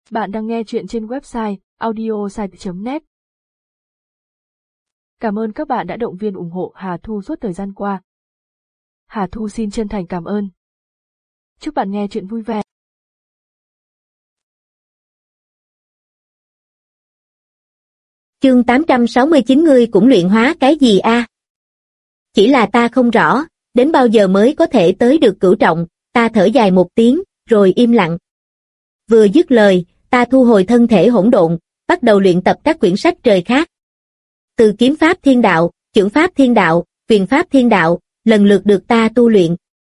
Bạn đang nghe chuyện trên website audiosite.net. Cảm ơn các bạn đã động viên ủng hộ Hà Thu suốt thời gian qua. Hà Thu xin chân thành cảm ơn. Chúc bạn nghe chuyện vui vẻ. Chương 869 ngươi cũng luyện hóa cái gì a? Chỉ là ta không rõ, đến bao giờ mới có thể tới được cửu trọng, ta thở dài một tiếng, rồi im lặng. Vừa dứt lời, ta thu hồi thân thể hỗn độn, bắt đầu luyện tập các quyển sách trời khác. Từ kiếm pháp thiên đạo, chưởng pháp thiên đạo, quyền pháp thiên đạo, lần lượt được ta tu luyện.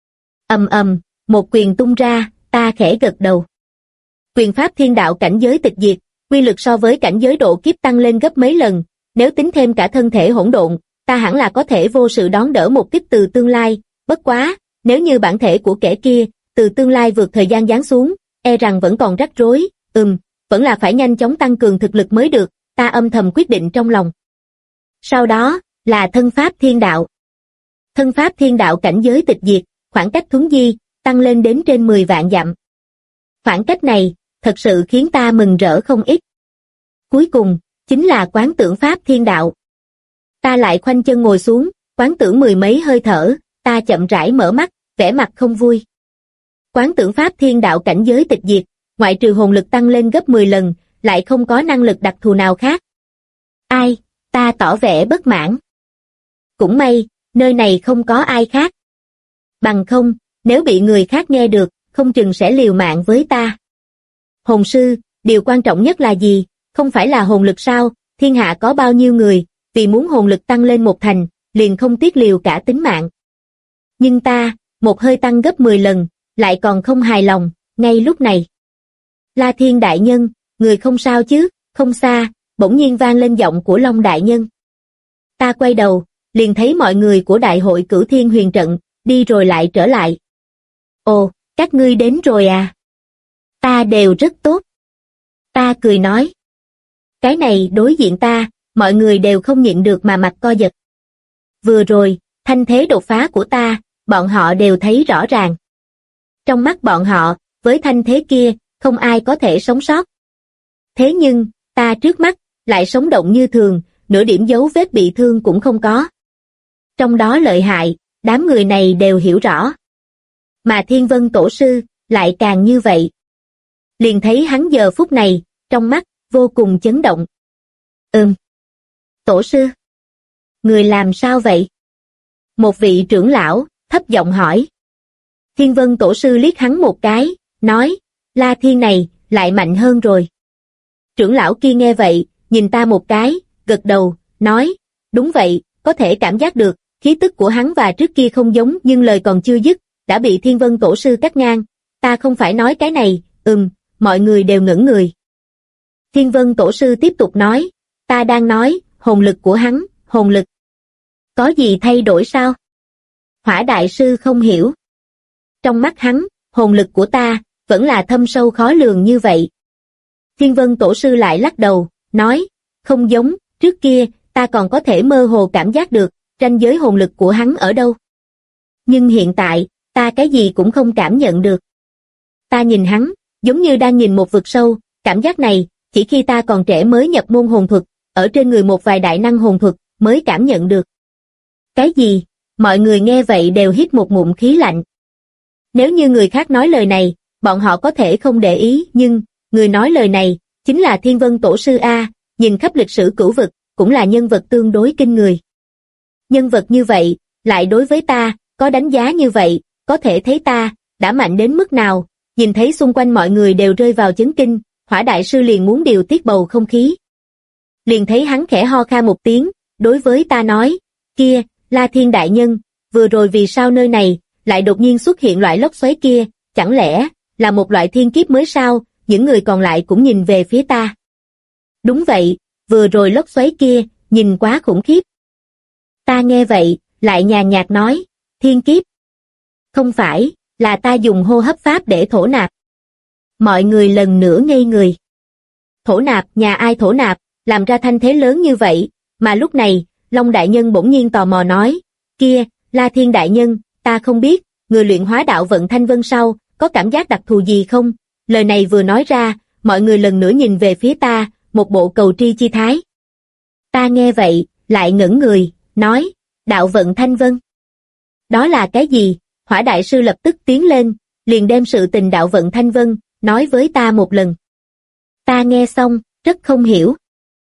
Ầm ầm, một quyền tung ra, ta khẽ gật đầu. Quyền pháp thiên đạo cảnh giới tịch diệt, quy lực so với cảnh giới độ kiếp tăng lên gấp mấy lần, nếu tính thêm cả thân thể hỗn độn, ta hẳn là có thể vô sự đón đỡ một kiếp từ tương lai, bất quá, nếu như bản thể của kẻ kia, từ tương lai vượt thời gian giáng xuống, e rằng vẫn còn rắc rối, vẫn là phải nhanh chóng tăng cường thực lực mới được, ta âm thầm quyết định trong lòng. Sau đó, là thân pháp thiên đạo. Thân pháp thiên đạo cảnh giới tịch diệt, khoảng cách thuấn di, tăng lên đến trên 10 vạn dặm. Khoảng cách này, thật sự khiến ta mừng rỡ không ít. Cuối cùng, chính là quán tưởng pháp thiên đạo. Ta lại khoanh chân ngồi xuống, quán tưởng mười mấy hơi thở, ta chậm rãi mở mắt, vẻ mặt không vui. Quán tưởng pháp thiên đạo cảnh giới tịch diệt, ngoại trừ hồn lực tăng lên gấp 10 lần, lại không có năng lực đặc thù nào khác. Ai, ta tỏ vẻ bất mãn. Cũng may, nơi này không có ai khác. Bằng không, nếu bị người khác nghe được, không chừng sẽ liều mạng với ta. Hồn sư, điều quan trọng nhất là gì? Không phải là hồn lực sao? Thiên hạ có bao nhiêu người, vì muốn hồn lực tăng lên một thành, liền không tiếc liều cả tính mạng. Nhưng ta, một hơi tăng gấp 10 lần, lại còn không hài lòng, ngay lúc này. La Thiên đại nhân, người không sao chứ? Không xa, bỗng nhiên vang lên giọng của Long đại nhân. Ta quay đầu, liền thấy mọi người của đại hội Cửu Thiên Huyền Trận, đi rồi lại trở lại. Ồ, các ngươi đến rồi à? Ta đều rất tốt. Ta cười nói. Cái này đối diện ta, mọi người đều không nhịn được mà mặt co giật. Vừa rồi, thanh thế đột phá của ta, bọn họ đều thấy rõ ràng. Trong mắt bọn họ, với thanh thế kia, không ai có thể sống sót. Thế nhưng, ta trước mắt, lại sống động như thường, nửa điểm dấu vết bị thương cũng không có. Trong đó lợi hại, đám người này đều hiểu rõ. Mà Thiên Vân Tổ Sư, lại càng như vậy. Liền thấy hắn giờ phút này, trong mắt, vô cùng chấn động. Tổ sư. Người làm sao vậy? Một vị trưởng lão, thấp giọng hỏi. Thiên Vân Tổ Sư liếc hắn một cái, nói, La Thiên này, lại mạnh hơn rồi. Trưởng lão kia nghe vậy, nhìn ta một cái, gật đầu, nói, đúng vậy, có thể cảm giác được, khí tức của hắn và trước kia không giống, nhưng lời còn chưa dứt, đã bị Thiên Vân Tổ Sư cắt ngang. Ta không phải nói cái này, mọi người đều ngẩn người. Thiên Vân Tổ Sư tiếp tục nói, ta đang nói, hồn lực của hắn, hồn lực. Có gì thay đổi sao? Hỏa Đại Sư không hiểu. Trong mắt hắn, hồn lực của ta, vẫn là thâm sâu khó lường như vậy. Thiên Vân Tổ Sư lại lắc đầu, nói, không giống, trước kia, ta còn có thể mơ hồ cảm giác được, ranh giới hồn lực của hắn ở đâu. Nhưng hiện tại, ta cái gì cũng không cảm nhận được. Ta nhìn hắn, giống như đang nhìn một vực sâu, cảm giác này, chỉ khi ta còn trẻ mới nhập môn hồn thuật, ở trên người một vài đại năng hồn thuật, mới cảm nhận được. Cái gì? Mọi người nghe vậy đều hít một ngụm khí lạnh. Nếu như người khác nói lời này, bọn họ có thể không để ý, nhưng, người nói lời này, chính là Thiên Vân Tổ Sư A, nhìn khắp lịch sử cửu vực, cũng là nhân vật tương đối kinh người. Nhân vật như vậy, lại đối với ta, có đánh giá như vậy, có thể thấy ta, đã mạnh đến mức nào, nhìn thấy xung quanh mọi người đều rơi vào chấn kinh, Hỏa Đại Sư liền muốn điều tiết bầu không khí. Liền thấy hắn khẽ ho kha một tiếng, đối với ta nói, kia, La Thiên đại nhân, vừa rồi vì sao nơi này, lại đột nhiên xuất hiện loại lốc xoáy kia, chẳng lẽ, là một loại thiên kiếp mới sao? Những người còn lại cũng nhìn về phía ta. Đúng vậy, vừa rồi lốc xoáy kia, nhìn quá khủng khiếp. Ta nghe vậy, lại nhàn nhạt nói, thiên kiếp. Không phải, là ta dùng hô hấp pháp để thổ nạp. Mọi người lần nữa ngây người. Thổ nạp, nhà ai thổ nạp, làm ra thanh thế lớn như vậy, mà lúc này, Long đại nhân bỗng nhiên tò mò nói, kia, La Thiên đại nhân, ta không biết, người luyện hóa đạo vận thanh vân sau, có cảm giác đặc thù gì không? Lời này vừa nói ra, mọi người lần nữa nhìn về phía ta, một bộ cầu tri chi thái. Ta nghe vậy, lại ngẩn người, nói, đạo vận thanh vân. Đó là cái gì? Hỏa đại sư lập tức tiến lên, liền đem sự tình đạo vận thanh vân, nói với ta một lần. Ta nghe xong, rất không hiểu.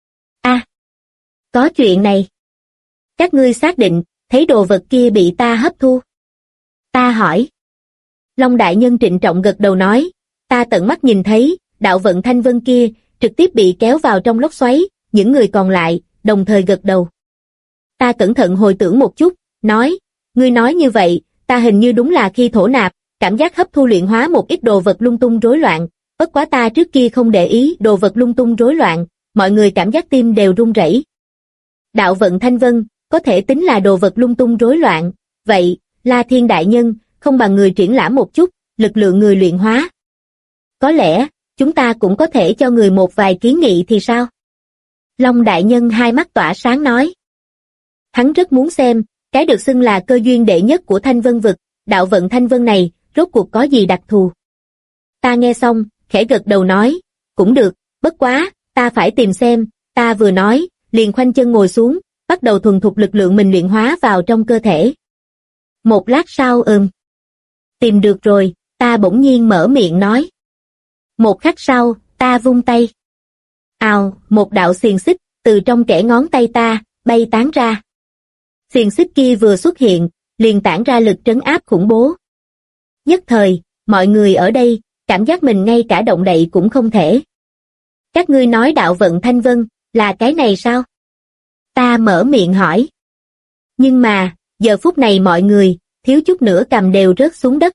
Có chuyện này. Các ngươi xác định, thấy đồ vật kia bị ta hấp thu? Ta hỏi. Long đại nhân trịnh trọng gật đầu nói, ta tận mắt nhìn thấy, đạo vận thanh vân kia, trực tiếp bị kéo vào trong lốc xoáy, những người còn lại, đồng thời gật đầu. Ta cẩn thận hồi tưởng một chút, nói, ngươi nói như vậy, ta hình như đúng là khi thổ nạp, cảm giác hấp thu luyện hóa một ít đồ vật lung tung rối loạn, bất quá ta trước kia không để ý đồ vật lung tung rối loạn, mọi người cảm giác tim đều run rẩy. Đạo vận thanh vân, có thể tính là đồ vật lung tung rối loạn, vậy, La Thiên đại nhân, không bằng người triển lãm một chút, lực lượng người luyện hóa. Có lẽ, chúng ta cũng có thể cho người một vài kiến nghị thì sao? Long đại nhân hai mắt tỏa sáng nói. Hắn rất muốn xem, cái được xưng là cơ duyên đệ nhất của Thanh Vân vực, đạo vận Thanh Vân này, rốt cuộc có gì đặc thù. Ta nghe xong, khẽ gật đầu nói, cũng được, bất quá, ta phải tìm xem, ta vừa nói, liền khoanh chân ngồi xuống, bắt đầu thuần thục lực lượng mình luyện hóa vào trong cơ thể. Một lát sau tìm được rồi, ta bỗng nhiên mở miệng nói. Một khắc sau, ta vung tay. Ào, một đạo xiềng xích, từ trong kẽ ngón tay ta, bay tán ra. Xiềng xích kia vừa xuất hiện, liền tản ra lực trấn áp khủng bố. Nhất thời, mọi người ở đây, cảm giác mình ngay cả động đậy cũng không thể. Các ngươi nói đạo vận thanh vân, là cái này sao? Ta mở miệng hỏi. Nhưng mà, giờ phút này mọi người, thiếu chút nữa cầm đều rớt xuống đất.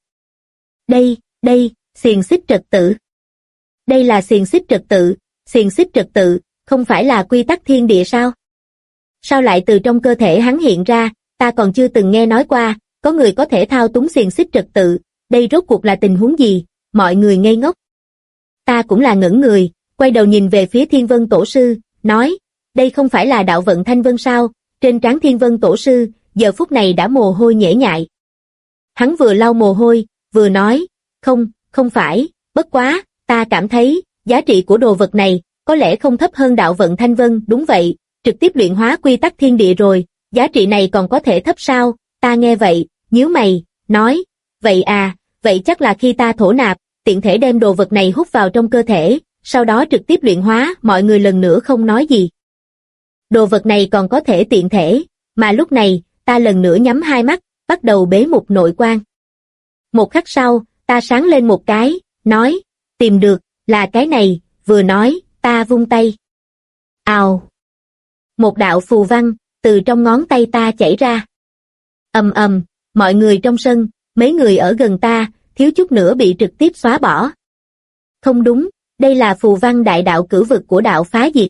Đây, xiềng xích trật tự. Đây là xiềng xích trật tự, không phải là quy tắc thiên địa sao? Sao lại từ trong cơ thể hắn hiện ra, ta còn chưa từng nghe nói qua, có người có thể thao túng xiềng xích trật tự, đây rốt cuộc là tình huống gì, mọi người ngây ngốc. Ta cũng là ngẩn người, quay đầu nhìn về phía Thiên Vân Tổ Sư, nói, đây không phải là đạo vận thanh vân sao, trên trán Thiên Vân Tổ Sư, giờ phút này đã mồ hôi nhễ nhại. Hắn vừa lau mồ hôi, vừa nói, không phải, bất quá, ta cảm thấy, giá trị của đồ vật này, có lẽ không thấp hơn đạo vận thanh vân, đúng vậy, trực tiếp luyện hóa quy tắc thiên địa rồi, giá trị này còn có thể thấp sao, ta nghe vậy, nhíu mày, nói, vậy chắc là khi ta thổ nạp, tiện thể đem đồ vật này hút vào trong cơ thể, sau đó trực tiếp luyện hóa, mọi người lần nữa không nói gì. Đồ vật này còn có thể tiện thể, mà lúc này, ta lần nữa nhắm hai mắt, bắt đầu bế một nội quan. Một khắc sau, ta sáng lên một cái, nói, tìm được, là cái này, vừa nói, ta vung tay. Ào! Một đạo phù văn, từ trong ngón tay ta chảy ra. Ầm, mọi người trong sân, mấy người ở gần ta, thiếu chút nữa bị trực tiếp xóa bỏ. Không đúng, đây là phù văn đại đạo cửu vực của đạo phá diệt.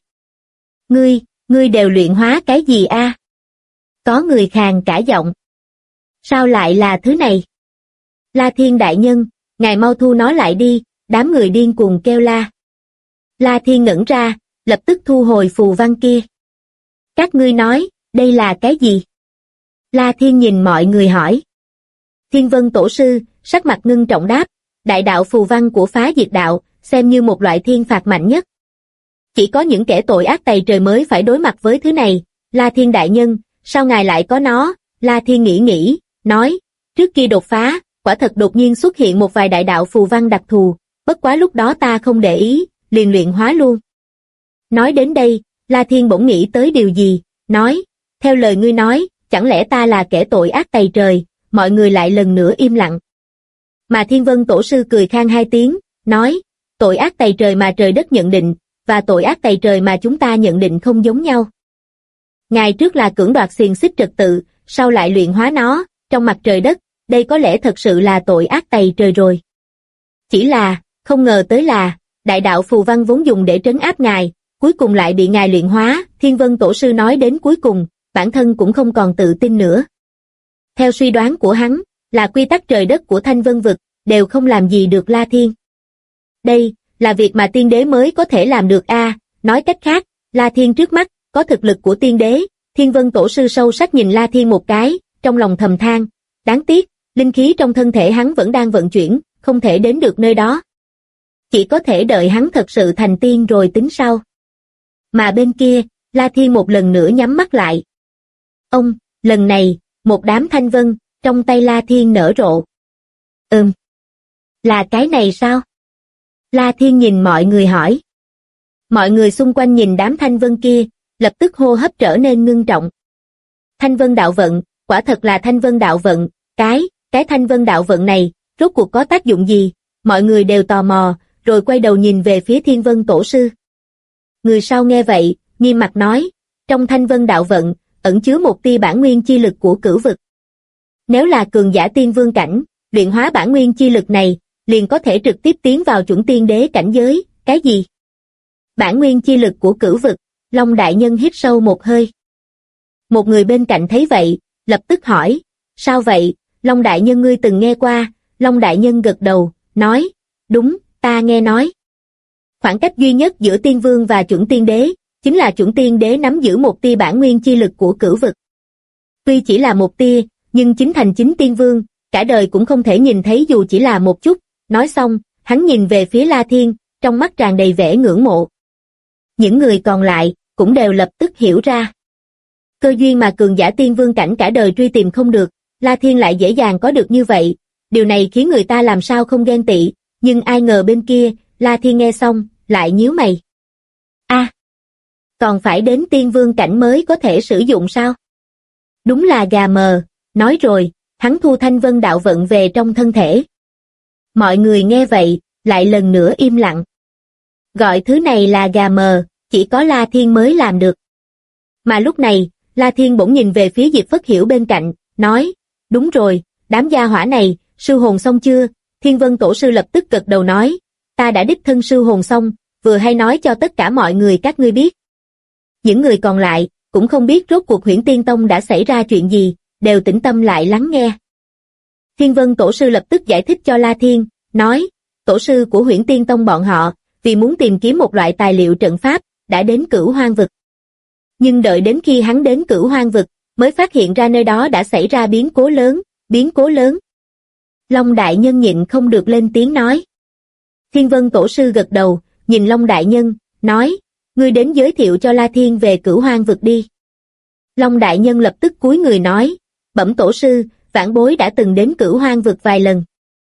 Ngươi đều luyện hóa cái gì a? Có người khàn cả giọng. Sao lại là thứ này? La Thiên đại nhân, ngài mau thu nó lại đi, đám người điên cuồng kêu la. La Thiên ngẩn ra, lập tức thu hồi phù văn kia. Các ngươi nói, đây là cái gì? La Thiên nhìn mọi người hỏi. Thiên Vân Tổ Sư, sắc mặt ngưng trọng đáp, đại đạo phù văn của phá diệt đạo, xem như một loại thiên phạt mạnh nhất. Chỉ có những kẻ tội ác tày trời mới phải đối mặt với thứ này, La Thiên đại nhân, sao ngài lại có nó? La Thiên nghĩ, nói, trước kia đột phá, quả thật đột nhiên xuất hiện một vài đại đạo phù văn đặc thù, bất quá lúc đó ta không để ý, liền luyện hóa luôn. Nói đến đây, La Thiên bỗng nghĩ tới điều gì, nói, theo lời ngươi nói, chẳng lẽ ta là kẻ tội ác tày trời, mọi người lại lần nữa im lặng. Mà Thiên Vân Tổ Sư cười khang hai tiếng, nói, tội ác tày trời mà trời đất nhận định, và tội ác tày trời mà chúng ta nhận định không giống nhau. Ngài trước là cưỡng đoạt xiềng xích trật tự, sau lại luyện hóa nó, trong mặt trời đất, đây có lẽ thật sự là tội ác tày trời rồi. Chỉ là, không ngờ tới là, đại đạo phù văn vốn dùng để trấn áp ngài, cuối cùng lại bị ngài luyện hóa, Thiên Vân Tổ Sư nói đến cuối cùng, bản thân cũng không còn tự tin nữa. Theo suy đoán của hắn, là quy tắc trời đất của Thanh Vân vực, đều không làm gì được La Thiên. Đây, là việc mà tiên đế mới có thể làm được a. Nói cách khác, La Thiên trước mắt, có thực lực của tiên đế, Thiên Vân Tổ Sư sâu sắc nhìn La Thiên một cái, trong lòng thầm than, đáng tiếc, linh khí trong thân thể hắn vẫn đang vận chuyển, không thể đến được nơi đó. Chỉ có thể đợi hắn thật sự thành tiên rồi tính sau. Mà bên kia, La Thiên một lần nữa nhắm mắt lại. Ông, lần này, một đám thanh vân, trong tay La Thiên nở rộ. Là cái này sao? La Thiên nhìn mọi người hỏi. Mọi người xung quanh nhìn đám thanh vân kia, lập tức hô hấp trở nên ngưng trọng. Thanh vân đạo vận, quả thật là thanh vân đạo vận, cái thanh vân đạo vận này, rốt cuộc có tác dụng gì? Mọi người đều tò mò, rồi quay đầu nhìn về phía Thiên Vân Tổ Sư. Người sau nghe vậy, nghiêm mặt nói, trong thanh vân đạo vận, ẩn chứa một tia bản nguyên chi lực của cửu vực. Nếu là cường giả tiên vương cảnh, luyện hóa bản nguyên chi lực này, liền có thể trực tiếp tiến vào chuẩn tiên đế cảnh giới. Cái gì? Bản nguyên chi lực của cửu vực. Long đại nhân hít sâu một hơi. Một người bên cạnh thấy vậy, lập tức hỏi, sao vậy, Long đại nhân ngươi từng nghe qua? Long đại nhân gật đầu, nói, đúng, ta nghe nói. Khoảng cách duy nhất giữa tiên vương và chuẩn tiên đế, chính là chuẩn tiên đế nắm giữ một tia bản nguyên chi lực của cửu vực. Tuy chỉ là một tia, nhưng chính thành chính tiên vương, cả đời cũng không thể nhìn thấy dù chỉ là một chút. Nói xong, hắn nhìn về phía La Thiên, trong mắt tràn đầy vẻ ngưỡng mộ. Những người còn lại, cũng đều lập tức hiểu ra. Cơ duyên mà cường giả tiên vương cảnh cả đời truy tìm không được, La Thiên lại dễ dàng có được như vậy, điều này khiến người ta làm sao không ghen tị, nhưng ai ngờ bên kia, La Thiên nghe xong, lại nhíu mày. Còn phải đến tiên vương cảnh mới có thể sử dụng sao? Đúng là gà mờ, nói rồi, hắn thu thanh vân đạo vận về trong thân thể. Mọi người nghe vậy, lại lần nữa im lặng. Gọi thứ này là gà mờ, chỉ có La Thiên mới làm được. Mà lúc này, La Thiên bỗng nhìn về phía Diệp Phất Hiểu bên cạnh, nói, đúng rồi, đám gia hỏa này, sư hồn xong chưa? Thiên Vân Tổ Sư lập tức gật đầu nói, ta đã đích thân sư hồn xong, vừa hay nói cho tất cả mọi người các ngươi biết. Những người còn lại, cũng không biết rốt cuộc Huyễn Tiên Tông đã xảy ra chuyện gì, đều tĩnh tâm lại lắng nghe. Thiên Vân Tổ Sư lập tức giải thích cho La Thiên, nói, tổ sư của Huyễn Tiên Tông bọn họ, vì muốn tìm kiếm một loại tài liệu trận pháp, đã đến Cửu Hoang Vực. Nhưng đợi đến khi hắn đến Cửu Hoang Vực, mới phát hiện ra nơi đó đã xảy ra biến cố lớn. Long Đại Nhân nhịn không được lên tiếng nói. Thiên Vân Tổ Sư gật đầu, nhìn Long Đại Nhân, nói, ngươi đến giới thiệu cho La Thiên về Cửu Hoang Vực đi. Long Đại Nhân lập tức cúi người nói, bẩm tổ sư, vãn bối đã từng đến Cửu Hoang Vực vài lần.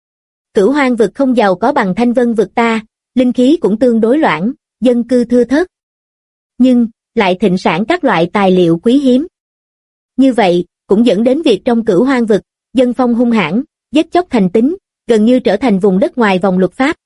Cửu Hoang Vực không giàu có bằng Thanh Vân Vực ta, linh khí cũng tương đối loãng, dân cư thưa thớt. Nhưng, lại thịnh sản các loại tài liệu quý hiếm. Như vậy, cũng dẫn đến việc trong Cửu Hoang Vực, dân phong hung hãn, giết chóc thành tính, gần như trở thành vùng đất ngoài vòng luật pháp.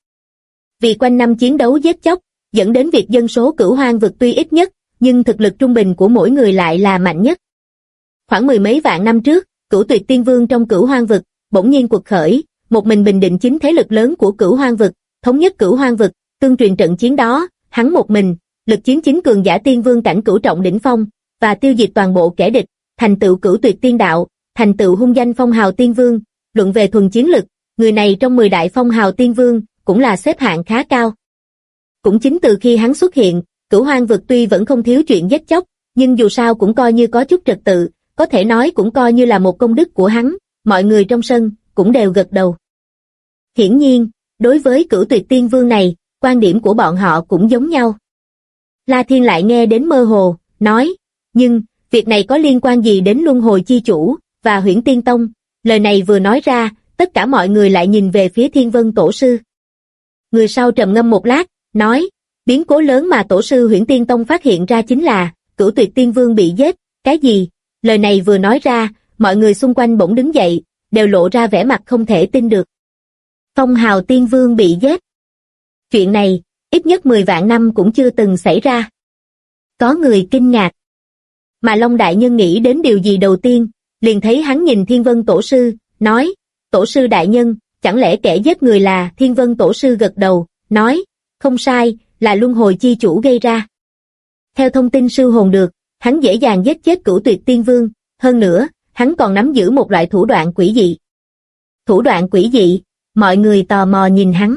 Vì quanh năm chiến đấu giết chóc, dẫn đến việc dân số Cửu Hoang Vực tuy ít nhất, nhưng thực lực trung bình của mỗi người lại là mạnh nhất. Khoảng mười mấy vạn năm trước, Cửu Tuyệt Tiên Vương trong Cửu Hoang Vực, bỗng nhiên quật khởi, một mình bình định chính thế lực lớn của Cửu Hoang Vực, thống nhất Cửu Hoang Vực, tương truyền trận chiến đó, hắn một mình, lực chiến chính cường giả tiên vương cảnh cửu trọng đỉnh phong, và tiêu diệt toàn bộ kẻ địch, thành tựu Cửu Tuyệt Tiên Đạo, thành tựu hung danh phong hào tiên vương, luận về thuần chiến lực, người này trong 10 đại phong hào tiên vương, cũng là xếp hạng khá cao. Cũng chính từ khi hắn xuất hiện, Cửu Hoang Vực tuy vẫn không thiếu chuyện giết chóc, nhưng dù sao cũng coi như có chút trật tự, có thể nói cũng coi như là một công đức của hắn, mọi người trong sân, cũng đều gật đầu. Hiển nhiên, đối với Cửu Tuyệt Tiên Vương này, quan điểm của bọn họ cũng giống nhau. La Thiên lại nghe đến mơ hồ, nói, nhưng, việc này có liên quan gì đến Luân Hồi Chi Chủ, và Huyễn Tiên Tông? Lời này vừa nói ra, tất cả mọi người lại nhìn về phía Thiên Vân Tổ Sư. Người sau trầm ngâm một lát, nói, biến cố lớn mà Tổ Sư Huyễn Tiên Tông phát hiện ra chính là, Cửu Tuyệt Tiên Vương bị giết. Cái gì? Lời này vừa nói ra, mọi người xung quanh bỗng đứng dậy, đều lộ ra vẻ mặt không thể tin được. Phong hào tiên vương bị giết. Chuyện này, ít nhất 10 vạn năm cũng chưa từng xảy ra. Có người kinh ngạc. Mà Long Đại Nhân nghĩ đến điều gì đầu tiên, liền thấy hắn nhìn Thiên Vân Tổ Sư, nói, Tổ Sư Đại Nhân, chẳng lẽ kẻ giết người là Thiên Vân Tổ Sư gật đầu, nói, không sai, là Luân Hồi Chi Chủ gây ra. Theo thông tin sư hồn được, hắn dễ dàng giết chết Cửu Tuyệt Tiên Vương, hơn nữa, hắn còn nắm giữ một loại thủ đoạn quỷ dị. Thủ đoạn quỷ dị, mọi người tò mò nhìn hắn.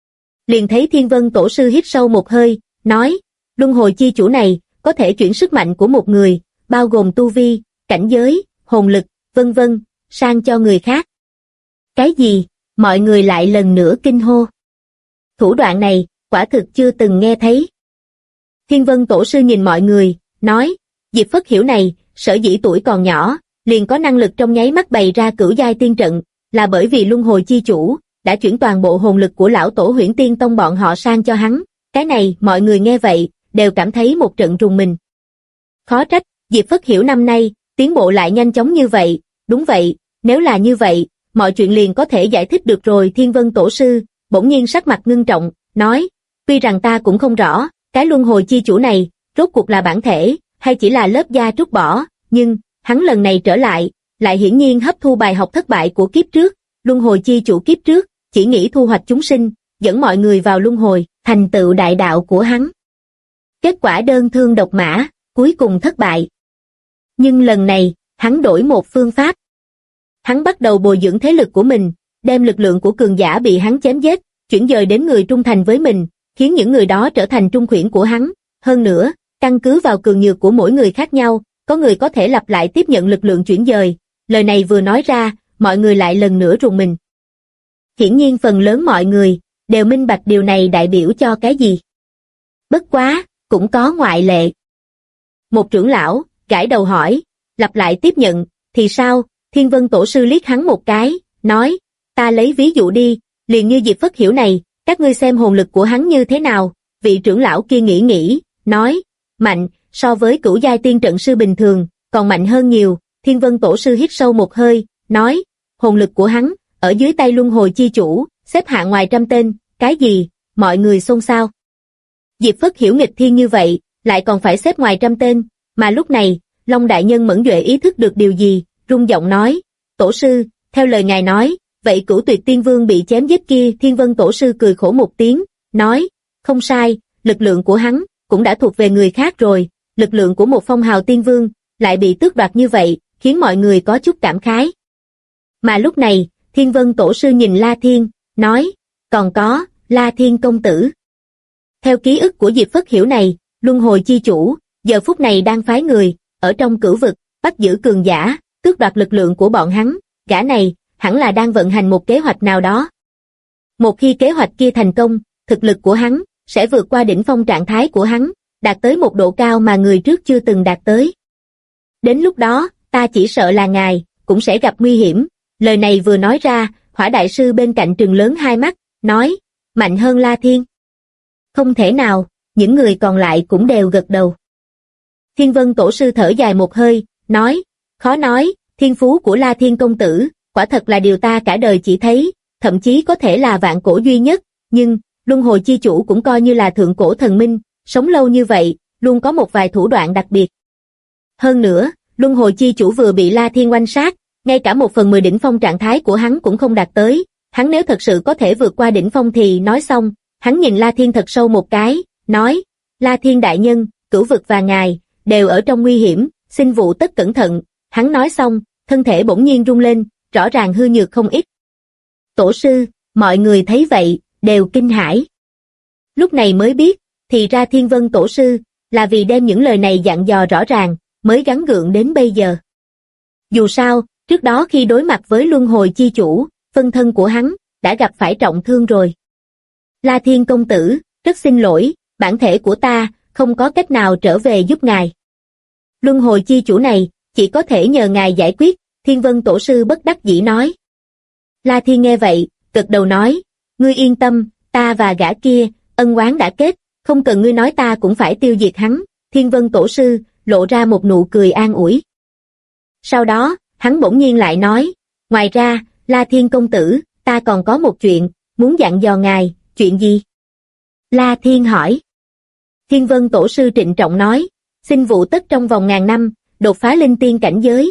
Liền thấy Thiên Vân Tổ Sư hít sâu một hơi, nói, Luân Hồi Chi Chủ này, có thể chuyển sức mạnh của một người, bao gồm tu vi, cảnh giới, hồn lực, vân vân, sang cho người khác. Cái gì? Mọi người lại lần nữa kinh hô. Thủ đoạn này, quả thực chưa từng nghe thấy. Thiên Vân Tổ sư nhìn mọi người, nói, Diệp Phất Hiểu này, sở dĩ tuổi còn nhỏ, liền có năng lực trong nháy mắt bày ra cửu giai tiên trận, là bởi vì luân hồi chi chủ, đã chuyển toàn bộ hồn lực của lão tổ Huyễn Tiên Tông bọn họ sang cho hắn. Cái này, mọi người nghe vậy, đều cảm thấy một trận rùng mình. Khó trách, Diệp Phất Hiểu năm nay, tiến bộ lại nhanh chóng như vậy, đúng vậy, nếu là như vậy, mọi chuyện liền có thể giải thích được rồi. Thiên Vân Tổ sư, bỗng nhiên sắc mặt ngưng trọng, nói, tuy rằng ta cũng không rõ, cái luân hồi chi chủ này, rốt cuộc là bản thể, hay chỉ là lớp da trút bỏ, nhưng, hắn lần này trở lại hiển nhiên hấp thu bài học thất bại của kiếp trước, luân hồi chi chủ kiếp trước, chỉ nghĩ thu hoạch chúng sinh, dẫn mọi người vào luân hồi, thành tựu đại đạo của hắn. Kết quả đơn thương độc mã, cuối cùng thất bại. Nhưng lần này, hắn đổi một phương pháp. Hắn bắt đầu bồi dưỡng thế lực của mình, đem lực lượng của cường giả bị hắn chém giết, chuyển dời đến người trung thành với mình, khiến những người đó trở thành trung khuyển của hắn. Hơn nữa, căn cứ vào cường nhược của mỗi người khác nhau, có người có thể lặp lại tiếp nhận lực lượng chuyển dời. Lời này vừa nói ra, mọi người lại lần nữa rùng mình. Hiển nhiên phần lớn mọi người đều minh bạch điều này đại biểu cho cái gì. Bất quá, cũng có ngoại lệ. Một trưởng lão gãi đầu hỏi, lặp lại tiếp nhận thì sao? Thiên Vân Tổ sư liếc hắn một cái, nói, ta lấy ví dụ đi, liền như Diệp Phất Hiểu này, các ngươi xem hồn lực của hắn như thế nào? Vị trưởng lão kia nghĩ, nói, mạnh, so với cửu giai tiên trận sư bình thường, còn mạnh hơn nhiều. Thiên Vân Tổ sư hít sâu một hơi, nói, hồn lực của hắn, ở dưới tay luân hồi chi chủ, xếp hạng ngoài trăm tên. Cái gì? Mọi người xôn xao. Diệp Phất Hiểu nghịch thiên như vậy, lại còn phải xếp ngoài trăm tên, mà lúc này, Long Đại Nhân Mẫn Duệ ý thức được điều gì, rung giọng nói, Tổ sư, theo lời ngài nói, vậy Cửu Tuyệt Tiên Vương bị chém giết kia. Thiên Vân Tổ sư cười khổ một tiếng, nói, không sai, lực lượng của hắn, cũng đã thuộc về người khác rồi, lực lượng của một phong hào tiên vương, lại bị tước đoạt như vậy, khiến mọi người có chút cảm khái. Mà lúc này, Thiên Vân Tổ sư nhìn La Thiên, nói, còn có, La Thiên công tử. Theo ký ức của Diệp Phất Hiểu này, luân hồi chi chủ, giờ phút này đang phái người, ở trong cửu vực, bắt giữ cường giả, tước đoạt lực lượng của bọn hắn, gã này, hẳn là đang vận hành một kế hoạch nào đó. Một khi kế hoạch kia thành công, thực lực của hắn, sẽ vượt qua đỉnh phong trạng thái của hắn, đạt tới một độ cao mà người trước chưa từng đạt tới. Đến lúc đó, ta chỉ sợ là ngài, cũng sẽ gặp nguy hiểm. Lời này vừa nói ra, Hỏa Đại Sư bên cạnh trừng lớn hai mắt, nói, mạnh hơn La Thiên. Không thể nào, những người còn lại cũng đều gật đầu. Thiên Vân Tổ sư thở dài một hơi, nói, khó nói, thiên phú của La Thiên công tử, quả thật là điều ta cả đời chỉ thấy, thậm chí có thể là vạn cổ duy nhất, nhưng, luân hồi chi chủ cũng coi như là thượng cổ thần minh, sống lâu như vậy, luôn có một vài thủ đoạn đặc biệt. Hơn nữa, luân hồi chi chủ vừa bị La Thiên oanh sát, ngay cả 1/10 đỉnh phong trạng thái của hắn cũng không đạt tới, hắn nếu thật sự có thể vượt qua đỉnh phong thì nói xong, hắn nhìn La Thiên thật sâu một cái, nói, La Thiên đại nhân, cửu vực và ngài, đều ở trong nguy hiểm, xin vụ tất cẩn thận. Hắn nói xong, thân thể bỗng nhiên rung lên, rõ ràng hư nhược không ít. Tổ sư, mọi người thấy vậy, đều kinh hãi. Lúc này mới biết, thì ra Thiên Vân Tổ sư, là vì đem những lời này dặn dò rõ ràng, mới gắng gượng đến bây giờ. Dù sao, trước đó khi đối mặt với luân hồi chi chủ, phân thân của hắn, đã gặp phải trọng thương rồi. La Thiên công tử, rất xin lỗi, bản thể của ta, không có cách nào trở về giúp ngài. Luân hồi chi chủ này, chỉ có thể nhờ ngài giải quyết. Thiên Vân Tổ sư bất đắc dĩ nói. La Thiên nghe vậy, gật đầu nói, ngươi yên tâm, ta và gã kia, ân oán đã kết, không cần ngươi nói ta cũng phải tiêu diệt hắn. Thiên Vân Tổ sư, lộ ra một nụ cười an ủi. Sau đó, hắn bỗng nhiên lại nói, ngoài ra, La Thiên công tử, ta còn có một chuyện, muốn dặn dò ngài. Chuyện gì? La Thiên hỏi. Thiên Vân Tổ sư trịnh trọng nói, xin vụ tất trong vòng 1000 năm, đột phá linh tiên cảnh giới.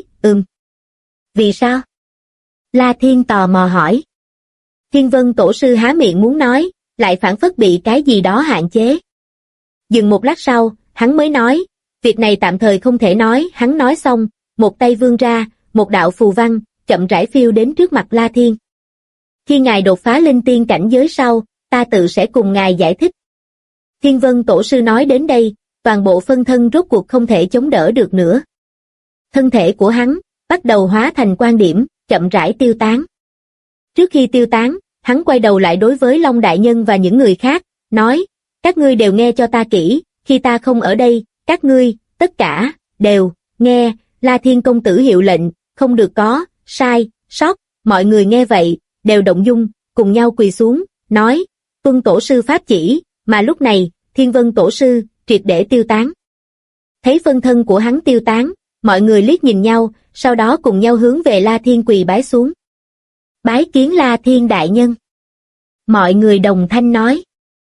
Vì sao? La Thiên tò mò hỏi. Thiên Vân Tổ sư há miệng muốn nói, lại phảng phất bị cái gì đó hạn chế. Dừng một lát sau, hắn mới nói, việc này tạm thời không thể nói. Hắn nói xong, một tay vươn ra, một đạo phù văn, chậm rãi phiêu đến trước mặt La Thiên. Khi ngài đột phá linh tiên cảnh giới sau, ta tự sẽ cùng ngài giải thích. Thiên Vân Tổ sư nói đến đây, toàn bộ phân thân rốt cuộc không thể chống đỡ được nữa. Thân thể của hắn, bắt đầu hóa thành quan điểm, chậm rãi tiêu tán. Trước khi tiêu tán, hắn quay đầu lại đối với Long Đại Nhân và những người khác, nói, các ngươi đều nghe cho ta kỹ, khi ta không ở đây, các ngươi, tất cả, đều, nghe, La Thiên công tử hiệu lệnh, không được có, sai, sót, mọi người nghe vậy, đều động dung, cùng nhau quỳ xuống, nói, tuân tổ sư pháp chỉ, mà lúc này, Thiên Vân tổ sư, triệt để tiêu tán. Thấy phân thân của hắn tiêu tán, mọi người liếc nhìn nhau, sau đó cùng nhau hướng về La Thiên quỳ bái xuống. Bái kiến La Thiên đại nhân. Mọi người đồng thanh nói.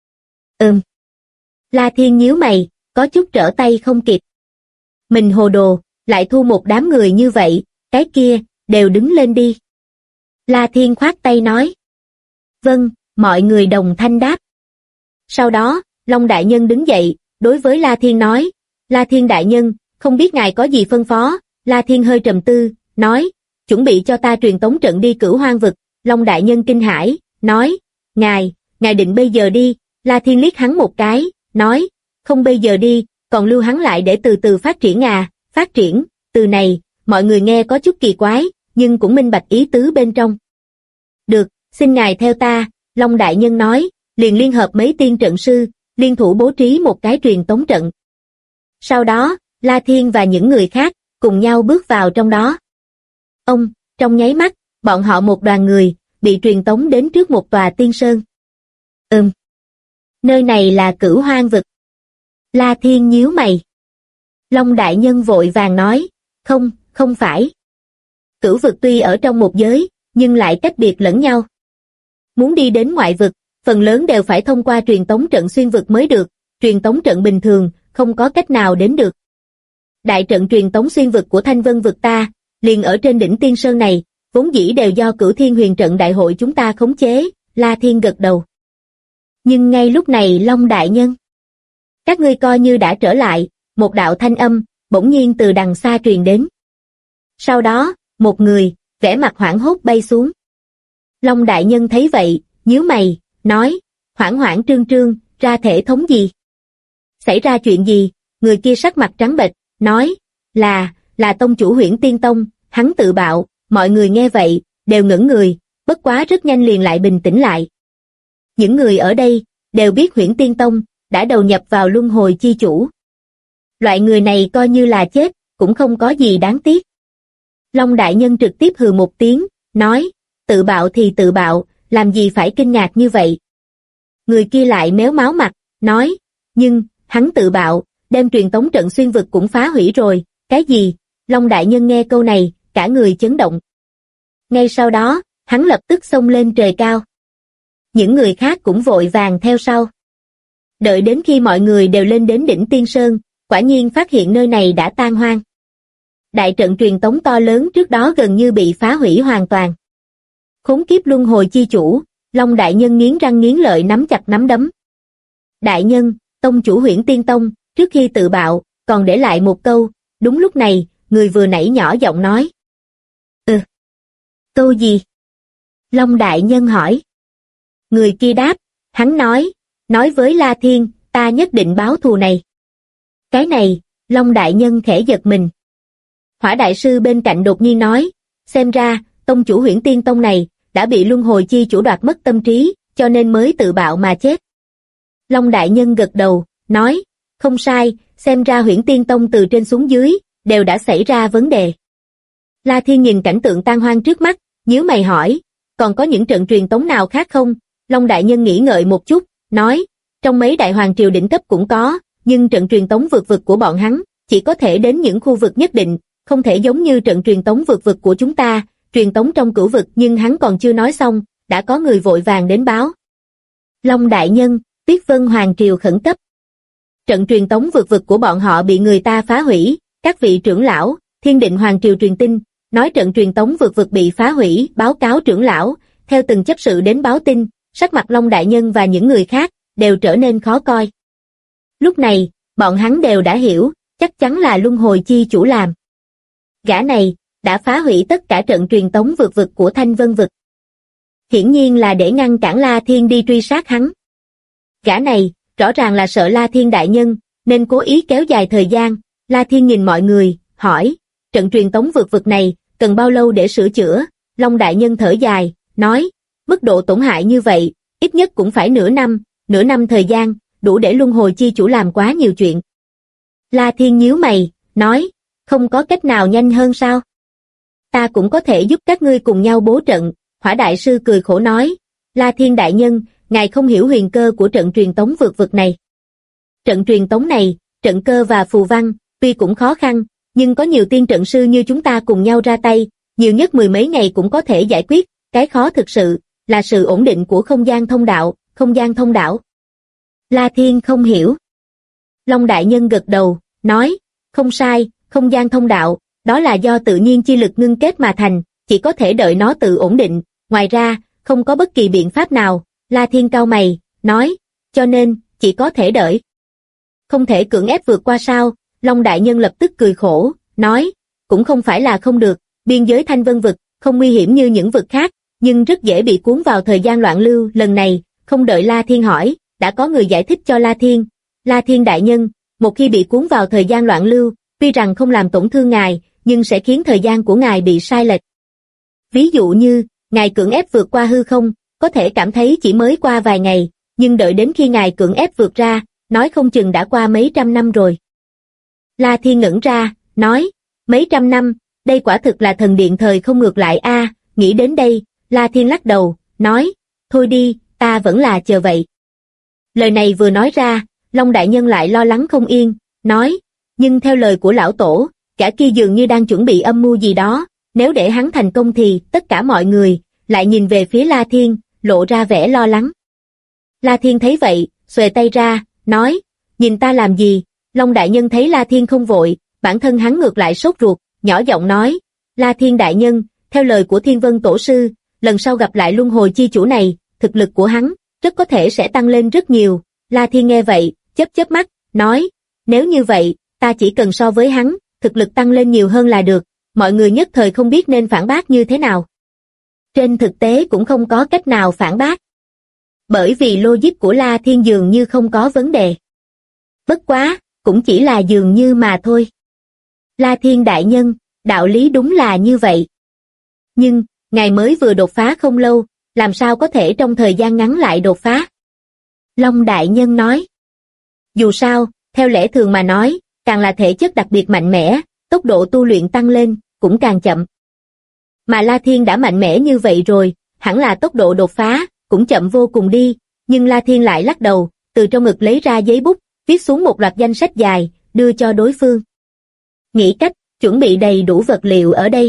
La Thiên nhíu mày, có chút trở tay không kịp. Mình hồ đồ, lại thu một đám người như vậy, cái kia, đều đứng lên đi. La Thiên khoát tay nói. Vâng, mọi người đồng thanh đáp. Sau đó, Long Đại Nhân đứng dậy, đối với La Thiên nói, La Thiên đại nhân, không biết ngài có gì phân phó. La Thiên hơi trầm tư, nói, chuẩn bị cho ta truyền tống trận đi Cửu Hoang vực. Long Đại Nhân kinh hãi, nói, ngài định bây giờ đi. La Thiên liếc hắn một cái, nói, không bây giờ đi, còn lưu hắn lại để từ từ phát triển à. Phát triển, từ này, mọi người nghe có chút kỳ quái, nhưng cũng minh bạch ý tứ bên trong. Được, xin ngài theo ta, Long Đại Nhân nói, liền liên hợp mấy tiên trận sư, liên thủ bố trí một cái truyền tống trận. Sau đó, La Thiên và những người khác, cùng nhau bước vào trong đó. Trong nháy mắt, bọn họ một đoàn người, bị truyền tống đến trước một tòa tiên sơn. Nơi này là Cửu Hoang vực. La Thiên nhíu mày. Long Đại Nhân vội vàng nói, không phải. Cửu vực tuy ở trong một giới, nhưng lại tách biệt lẫn nhau. Muốn đi đến ngoại vực, phần lớn đều phải thông qua truyền tống trận xuyên vực mới được, truyền tống trận bình thường, không có cách nào đến được. Đại trận truyền tống xuyên vực của Thanh Vân vực ta, liền ở trên đỉnh tiên sơn này, vốn dĩ đều do Cửu Thiên Huyền trận đại hội chúng ta khống chế. La Thiên gật đầu. Nhưng ngay lúc này Long Đại Nhân, các ngươi coi như đã trở lại. Một đạo thanh âm, bỗng nhiên từ đằng xa truyền đến. Sau đó, một người, vẻ mặt hoảng hốt bay xuống. Long Đại Nhân thấy vậy, nhíu mày, nói, hoảng trương trương, ra thể thống gì? Xảy ra chuyện gì? Người kia sắc mặt trắng bệch, nói, là tông chủ Huyễn Tiên Tông, hắn tự bạo. Mọi người nghe vậy, đều ngẩn người, bất quá rất nhanh liền lại bình tĩnh lại. Những người ở đây, đều biết Huyễn Tiên Tông, đã đầu nhập vào luân hồi chi chủ. Loại người này coi như là chết, cũng không có gì đáng tiếc. Long Đại Nhân trực tiếp hừ một tiếng, nói, tự bạo thì tự bạo, làm gì phải kinh ngạc như vậy. Người kia lại méo máu mặt, nói, nhưng, hắn tự bạo, đem truyền tống trận xuyên vực cũng phá hủy rồi. Cái gì? Long Đại Nhân nghe câu này, cả người chấn động. Ngay sau đó, hắn lập tức xông lên trời cao. Những người khác cũng vội vàng theo sau. Đợi đến khi mọi người đều lên đến đỉnh Tiên Sơn, quả nhiên phát hiện nơi này đã tan hoang. Đại trận truyền tống to lớn trước đó gần như bị phá hủy hoàn toàn. Khốn kiếp luân hồi chi chủ, Long Đại Nhân nghiến răng nghiến lợi nắm chặt nắm đấm. Đại Nhân, tông chủ Huyễn Tiên Tông, trước khi tự bạo, còn để lại một câu. Đúng lúc này, người vừa nãy nhỏ giọng nói. Câu gì? Long Đại Nhân hỏi. Người kia đáp, hắn nói với La Thiên, ta nhất định báo thù này. Cái này, Long Đại Nhân khẽ giật mình. Hỏa Đại Sư bên cạnh đột nhiên nói, xem ra, tông chủ Huyễn Tiên Tông này, đã bị luân hồi chi chủ đoạt mất tâm trí, cho nên mới tự bạo mà chết. Long Đại Nhân gật đầu, nói, không sai, xem ra Huyễn Tiên Tông từ trên xuống dưới, đều đã xảy ra vấn đề. La Thiên nhìn cảnh tượng tan hoang trước mắt, nhíu mày hỏi, còn có những trận truyền tống nào khác không? Long Đại Nhân nghĩ ngợi một chút, nói, trong mấy đại hoàng triều đỉnh cấp cũng có, nhưng trận truyền tống vượt vực của bọn hắn, chỉ có thể đến những khu vực nhất định, không thể giống như trận truyền tống vượt vực của chúng ta, truyền tống trong cửu vực. Nhưng hắn còn chưa nói xong, đã có người vội vàng đến báo. Long Đại Nhân, Tuyết Vân Hoàng triều khẩn cấp. Trận truyền tống vượt vực của bọn họ bị người ta phá hủy, các vị trưởng lão, Thiên Định Hoàng triều truyền tin, nói trận truyền tống vượt vực bị phá hủy, báo cáo trưởng lão, theo từng chấp sự đến báo tin, sắc mặt Long Đại Nhân và những người khác, đều trở nên khó coi. Lúc này, bọn hắn đều đã hiểu, chắc chắn là luân hồi chi chủ làm. Gã này, đã phá hủy tất cả trận truyền tống vượt vực của Thanh Vân vực. Hiển nhiên là để ngăn cản La Thiên đi truy sát hắn. Gã này, rõ ràng là sợ La Thiên đại nhân, nên cố ý kéo dài thời gian. La Thiên nhìn mọi người, hỏi, trận truyền tống vượt vực này, cần bao lâu để sửa chữa? Long Đại Nhân thở dài, nói, mức độ tổn hại như vậy, ít nhất cũng phải nửa năm thời gian, đủ để luân hồi chi chủ làm quá nhiều chuyện. La Thiên nhíu mày, nói, không có cách nào nhanh hơn sao? Ta cũng có thể giúp các ngươi cùng nhau bố trận, Hỏa Đại Sư cười khổ nói, La Thiên đại nhân, ngài không hiểu huyền cơ của trận truyền tống vượt vực này. Trận truyền tống này, trận cơ và phù văn, tuy cũng khó khăn, nhưng có nhiều tiên trận sư như chúng ta cùng nhau ra tay, nhiều nhất 10 mấy ngày cũng có thể giải quyết, cái khó thực sự là sự ổn định của không gian thông đạo. La Thiên không hiểu. Long đại nhân gật đầu, nói, không sai, không gian thông đạo, đó là do tự nhiên chi lực ngưng kết mà thành, chỉ có thể đợi nó tự ổn định, ngoài ra, không có bất kỳ biện pháp nào. La Thiên cau mày, nói, cho nên, chỉ có thể đợi. Không thể cưỡng ép vượt qua sao? Long đại nhân lập tức cười khổ, nói, cũng không phải là không được, biên giới Thanh Vân vực, không nguy hiểm như những vực khác, nhưng rất dễ bị cuốn vào thời gian loạn lưu. Lần này, không đợi La Thiên hỏi, đã có người giải thích cho La Thiên. La Thiên đại nhân, một khi bị cuốn vào thời gian loạn lưu, tuy rằng không làm tổn thương ngài, nhưng sẽ khiến thời gian của ngài bị sai lệch. Ví dụ như, ngài cưỡng ép vượt qua hư không, có thể cảm thấy chỉ mới qua vài ngày, nhưng đợi đến khi ngài cưỡng ép vượt ra, nói không chừng đã qua mấy trăm năm rồi. La Thiên ngẩn ra, nói, mấy trăm năm, đây quả thực là thần điện thời không ngược lại a. Nghĩ đến đây, La Thiên lắc đầu, nói, thôi đi, ta vẫn là chờ vậy. Lời này vừa nói ra, Long đại nhân lại lo lắng không yên, nói, nhưng theo lời của lão tổ, cả kia dường như đang chuẩn bị âm mưu gì đó, nếu để hắn thành công thì tất cả mọi người lại nhìn về phía La Thiên, lộ ra vẻ lo lắng. La Thiên thấy vậy, xuề tay ra, nói, nhìn ta làm gì? Long đại nhân thấy La Thiên không vội, bản thân hắn ngược lại sốt ruột, nhỏ giọng nói, La Thiên đại nhân, theo lời của Thiên Vân Tổ sư, lần sau gặp lại luân hồi chi chủ này, thực lực của hắn, rất có thể sẽ tăng lên rất nhiều. La Thiên nghe vậy, chớp mắt, nói, nếu như vậy, ta chỉ cần so với hắn, thực lực tăng lên nhiều hơn là được. Mọi người nhất thời không biết nên phản bác như thế nào. Trên thực tế cũng không có cách nào phản bác. Bởi vì logic của La Thiên dường như không có vấn đề. Bất quá, cũng chỉ là dường như mà thôi. La Thiên đại nhân, đạo lý đúng là như vậy. Nhưng, ngài mới vừa đột phá không lâu, làm sao có thể trong thời gian ngắn lại đột phá? Long đại nhân nói. Dù sao, theo lẽ thường mà nói, càng là thể chất đặc biệt mạnh mẽ, tốc độ tu luyện tăng lên, cũng càng chậm. Mà La Thiên đã mạnh mẽ như vậy rồi, hẳn là tốc độ đột phá, cũng chậm vô cùng đi, nhưng La Thiên lại lắc đầu, từ trong ngực lấy ra giấy bút, viết xuống một loạt danh sách dài, đưa cho đối phương. Nghĩ cách, chuẩn bị đầy đủ vật liệu ở đây.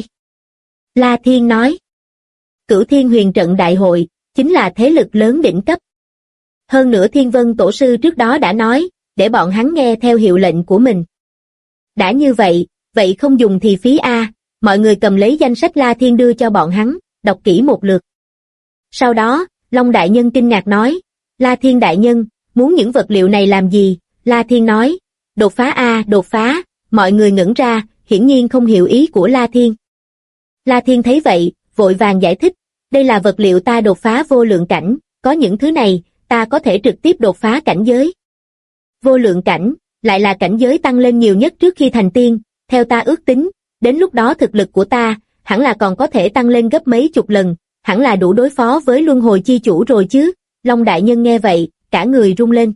La Thiên nói, Cửu Thiên Huyền Trận Đại hội, chính là thế lực lớn đỉnh cấp. Hơn nữa Thiên Vân Tổ sư trước đó đã nói, để bọn hắn nghe theo hiệu lệnh của mình. Đã như vậy, vậy không dùng thì phí a. Mọi người cầm lấy danh sách La Thiên đưa cho bọn hắn, đọc kỹ một lượt. Sau đó, Long đại nhân kinh ngạc nói, La Thiên đại nhân, muốn những vật liệu này làm gì? La Thiên nói, đột phá a, đột phá. Mọi người ngẩn ra, hiển nhiên không hiểu ý của La Thiên. La Thiên thấy vậy, vội vàng giải thích, đây là vật liệu ta đột phá vô lượng cảnh, có những thứ này, ta có thể trực tiếp đột phá cảnh giới. Vô lượng cảnh, lại là cảnh giới tăng lên nhiều nhất trước khi thành tiên, theo ta ước tính, đến lúc đó thực lực của ta, hẳn là còn có thể tăng lên gấp mấy chục lần, hẳn là đủ đối phó với luân hồi chi chủ rồi chứ. Long đại nhân nghe vậy, cả người rung lên.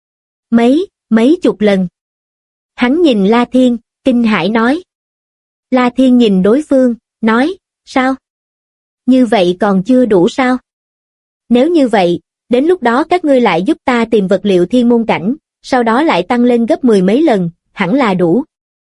Mấy chục lần. Hắn nhìn La Thiên, kinh hãi nói. La Thiên nhìn đối phương, nói, sao? Như vậy còn chưa đủ sao? Nếu như vậy, đến lúc đó các ngươi lại giúp ta tìm vật liệu thiên môn cảnh, sau đó lại tăng lên gấp 10 mấy lần, hẳn là đủ.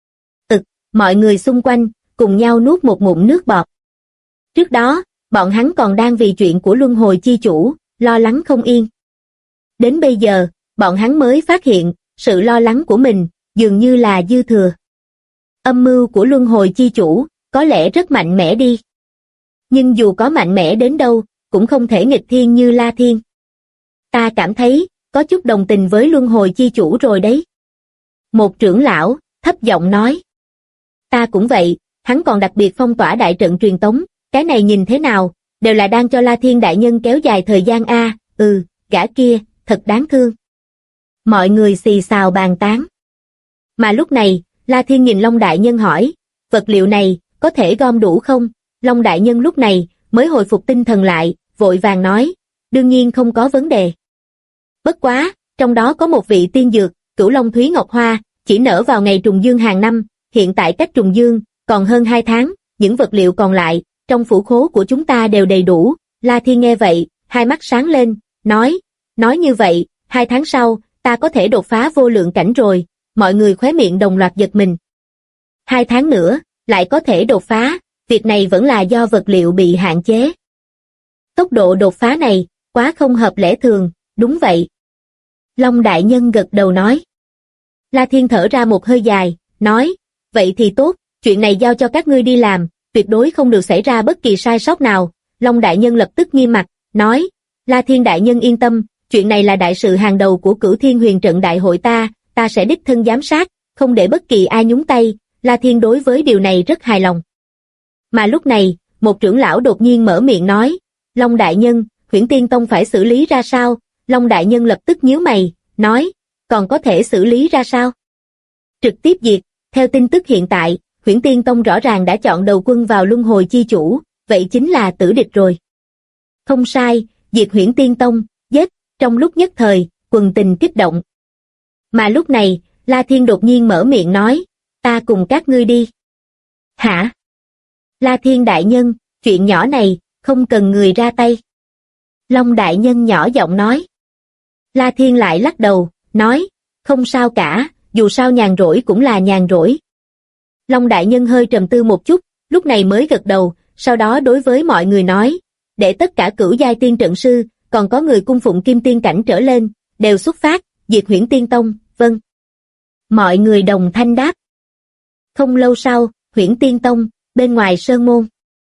Mọi người xung quanh, cùng nhau nuốt một ngụm nước bọt. Trước đó, bọn hắn còn đang vì chuyện của luân hồi chi chủ, lo lắng không yên. Đến bây giờ, bọn hắn mới phát hiện, sự lo lắng của mình, dường như là dư thừa. Âm mưu của luân hồi chi chủ, có lẽ rất mạnh mẽ đi. Nhưng dù có mạnh mẽ đến đâu, cũng không thể nghịch thiên như La Thiên. Ta cảm thấy, có chút đồng tình với luân hồi chi chủ rồi đấy. Một trưởng lão, thấp giọng nói. Ta cũng vậy, hắn còn đặc biệt phong tỏa đại trận truyền tống, cái này nhìn thế nào, đều là đang cho La Thiên đại nhân kéo dài thời gian a. Gã kia, thật đáng thương. Mọi người xì xào bàn tán. Mà lúc này, La Thiên nhìn Long đại nhân hỏi, vật liệu này, có thể gom đủ không? Long đại nhân lúc này, mới hồi phục tinh thần lại, vội vàng nói, đương nhiên không có vấn đề. Bất quá, trong đó có một vị tiên dược, Cửu Long Thúy Ngọc Hoa, chỉ nở vào ngày trùng dương hàng năm, hiện tại cách trùng dương còn hơn 2 tháng, những vật liệu còn lại trong phủ khố của chúng ta đều đầy đủ. La Thiên nghe vậy, hai mắt sáng lên, nói như vậy, 2 tháng sau, ta có thể đột phá vô lượng cảnh rồi. Mọi người khóe miệng đồng loạt giật mình. 2 tháng nữa, lại có thể đột phá, việc này vẫn là do vật liệu bị hạn chế. Tốc độ đột phá này, quá không hợp lẽ thường, đúng vậy. Long đại nhân gật đầu nói. La Thiên thở ra một hơi dài, nói, vậy thì tốt, chuyện này giao cho các ngươi đi làm, tuyệt đối không được xảy ra bất kỳ sai sót nào. Long đại nhân lập tức nghiêm mặt, nói, La Thiên đại nhân yên tâm, chuyện này là đại sự hàng đầu của Cửu Thiên Huyền Trận đại hội ta sẽ đích thân giám sát, không để bất kỳ ai nhúng tay. La Thiên đối với điều này rất hài lòng. Mà lúc này, một trưởng lão đột nhiên mở miệng nói, Long đại nhân, Huyễn Tiên Tông phải xử lý ra sao? Long đại nhân lập tức nhíu mày, nói, còn có thể xử lý ra sao? Trực tiếp diệt, theo tin tức hiện tại, Huyễn Tiên Tông rõ ràng đã chọn đầu quân vào luân hồi chi chủ, vậy chính là tử địch rồi. Không sai, diệt Huyễn Tiên Tông, giết, trong lúc nhất thời, quần tình kích động. Mà lúc này, La Thiên đột nhiên mở miệng nói, ta cùng các ngươi đi. Hả? La Thiên đại nhân, chuyện nhỏ này, không cần người ra tay. Long đại nhân nhỏ giọng nói. La Thiên lại lắc đầu, nói, không sao cả, dù sao nhàn rỗi cũng là nhàn rỗi. Long đại nhân hơi trầm tư một chút, lúc này mới gật đầu, sau đó đối với mọi người nói, để tất cả cửu giai tiên trận sư, còn có người cung phụng kim tiên cảnh trở lên, đều xuất phát, diệt Huyễn Tiên Tông, vâng. Mọi người đồng thanh đáp. Không lâu sau, Huyễn Tiên Tông, bên ngoài sơn môn.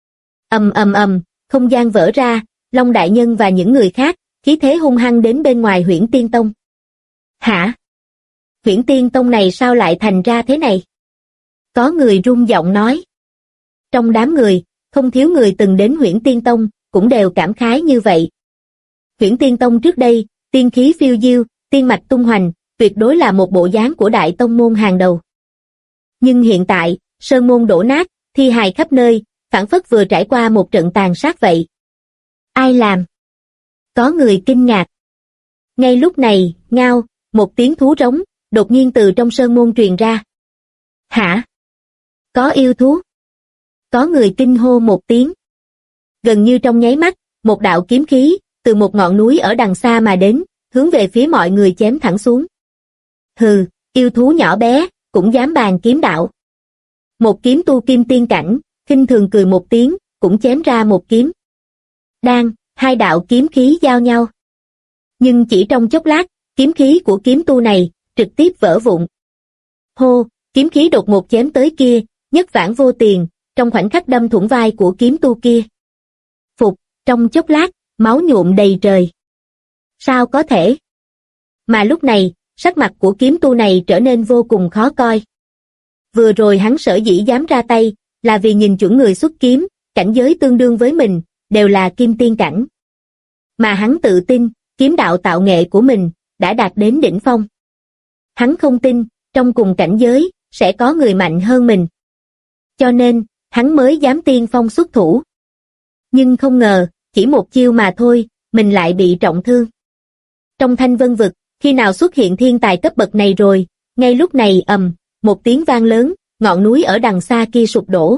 Ầm, không gian vỡ ra, Long đại nhân và những người khác, khí thế hung hăng đến bên ngoài Huyễn Tiên Tông. Hả? Huyễn Tiên Tông này sao lại thành ra thế này? Có người run giọng nói. Trong đám người, không thiếu người từng đến Huyễn Tiên Tông, cũng đều cảm khái như vậy. Huyễn Tiên Tông trước đây, tiên khí phiêu diêu, tiên mạch tung hoành, tuyệt đối là một bộ dáng của đại tông môn hàng đầu. Nhưng hiện tại, sơn môn đổ nát, thi hài khắp nơi, phảng phất vừa trải qua một trận tàn sát vậy. Ai làm? Có người kinh ngạc. Ngay lúc này, ngao, một tiếng thú rống, đột nhiên từ trong sơn môn truyền ra. Hả? Có yêu thú? Có người kinh hô một tiếng. Gần như trong nháy mắt, một đạo kiếm khí, từ một ngọn núi ở đằng xa mà đến, hướng về phía mọi người chém thẳng xuống. Hừ, yêu thú nhỏ bé, cũng dám bàn kiếm đạo. Một kiếm tu kim tiên cảnh, khinh thường cười một tiếng, cũng chém ra một kiếm. Đang, hai đạo kiếm khí giao nhau. Nhưng chỉ trong chốc lát, kiếm khí của kiếm tu này, trực tiếp vỡ vụn. Hô, kiếm khí đột ngột chém tới kia, nhất vãn vô tiền, trong khoảnh khắc đâm thủng vai của kiếm tu kia. Phục, trong chốc lát, máu nhuộm đầy trời. Sao có thể? Mà lúc này, sắc mặt của kiếm tu này trở nên vô cùng khó coi. Vừa rồi hắn sở dĩ dám ra tay, là vì nhìn chuẩn người xuất kiếm, cảnh giới tương đương với mình, đều là kim tiên cảnh. Mà hắn tự tin, kiếm đạo tạo nghệ của mình, đã đạt đến đỉnh phong. Hắn không tin, trong cùng cảnh giới, sẽ có người mạnh hơn mình. Cho nên, hắn mới dám tiên phong xuất thủ. Nhưng không ngờ, chỉ một chiêu mà thôi, mình lại bị trọng thương. Trong Thanh Vân Vực, khi nào xuất hiện thiên tài cấp bậc này rồi, ngay lúc này một tiếng vang lớn, ngọn núi ở đằng xa kia sụp đổ.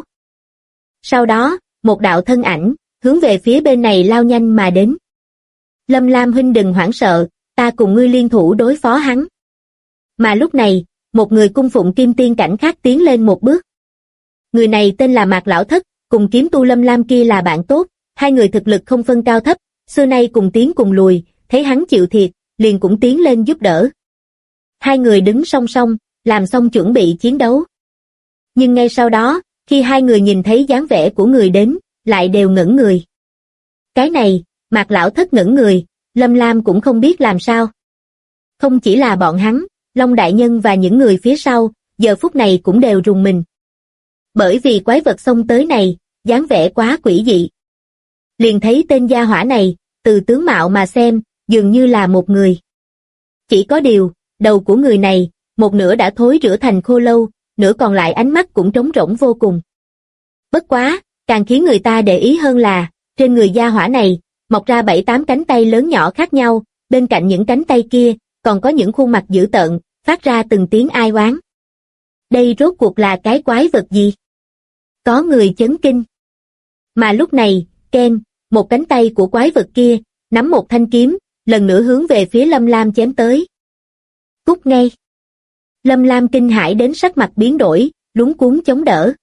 Sau đó, một đạo thân ảnh, hướng về phía bên này lao nhanh mà đến. Lâm Lam huynh đừng hoảng sợ, ta cùng ngươi liên thủ đối phó hắn. Mà lúc này, một người cung phụng kim tiên cảnh khác tiến lên một bước. Người này tên là Mạc Lão Thất, cùng kiếm tu Lâm Lam kia là bạn tốt, hai người thực lực không phân cao thấp, xưa nay cùng tiến cùng lùi, thấy hắn chịu thiệt, liền cũng tiến lên giúp đỡ. Hai người đứng song song, làm xong chuẩn bị chiến đấu. Nhưng ngay sau đó, khi hai người nhìn thấy dáng vẻ của người đến, lại đều ngẩn người. Cái này, Mạc Lão Thất ngẩn người, Lâm Lam cũng không biết làm sao. Không chỉ là bọn hắn, Long Đại Nhân và những người phía sau, giờ phút này cũng đều rùng mình. Bởi vì quái vật xông tới này, dáng vẻ quá quỷ dị. Liền thấy tên gia hỏa này, từ tướng mạo mà xem, dường như là một người. Chỉ có điều, đầu của người này, một nửa đã thối rữa thành khô lâu, nửa còn lại ánh mắt cũng trống rỗng vô cùng. Bất quá, càng khiến người ta để ý hơn là, trên người gia hỏa này, mọc ra 7-8 cánh tay lớn nhỏ khác nhau, bên cạnh những cánh tay kia, còn có những khuôn mặt dữ tợn, phát ra từng tiếng ai oán. Đây rốt cuộc là cái quái vật gì? Có người chấn kinh. Mà lúc này, keng, một cánh tay của quái vật kia, nắm một thanh kiếm, lần nữa hướng về phía Lâm Lam chém tới. Cút ngay. Lâm Lam kinh hãi đến sắc mặt biến đổi, luống cuống chống đỡ.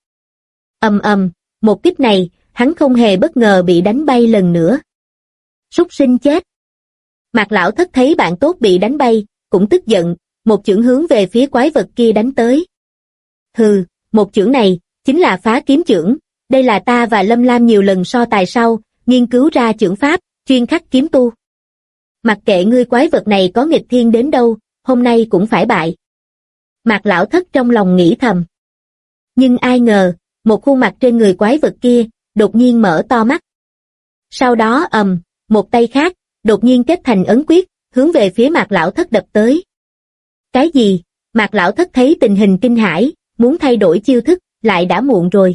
Một kích này, hắn không hề bất ngờ bị đánh bay lần nữa. Súc sinh chết. Mạc Lão Thất thấy bạn tốt bị đánh bay, cũng tức giận, một chưởng hướng về phía quái vật kia đánh tới. Hừ, một chưởng này, chính là phá kiếm chưởng, đây là ta và Lâm Lam nhiều lần so tài sau, nghiên cứu ra chưởng pháp, chuyên khắc kiếm tu. Mặc kệ ngươi quái vật này có nghịch thiên đến đâu, hôm nay cũng phải bại. Mạc Lão Thất trong lòng nghĩ thầm. Nhưng ai ngờ, một khuôn mặt trên người quái vật kia, đột nhiên mở to mắt. Sau đó một tay khác, đột nhiên kết thành ấn quyết, hướng về phía Mạc Lão Thất đập tới. Cái gì? Mạc Lão Thất thấy tình hình kinh hãi, muốn thay đổi chiêu thức, lại đã muộn rồi.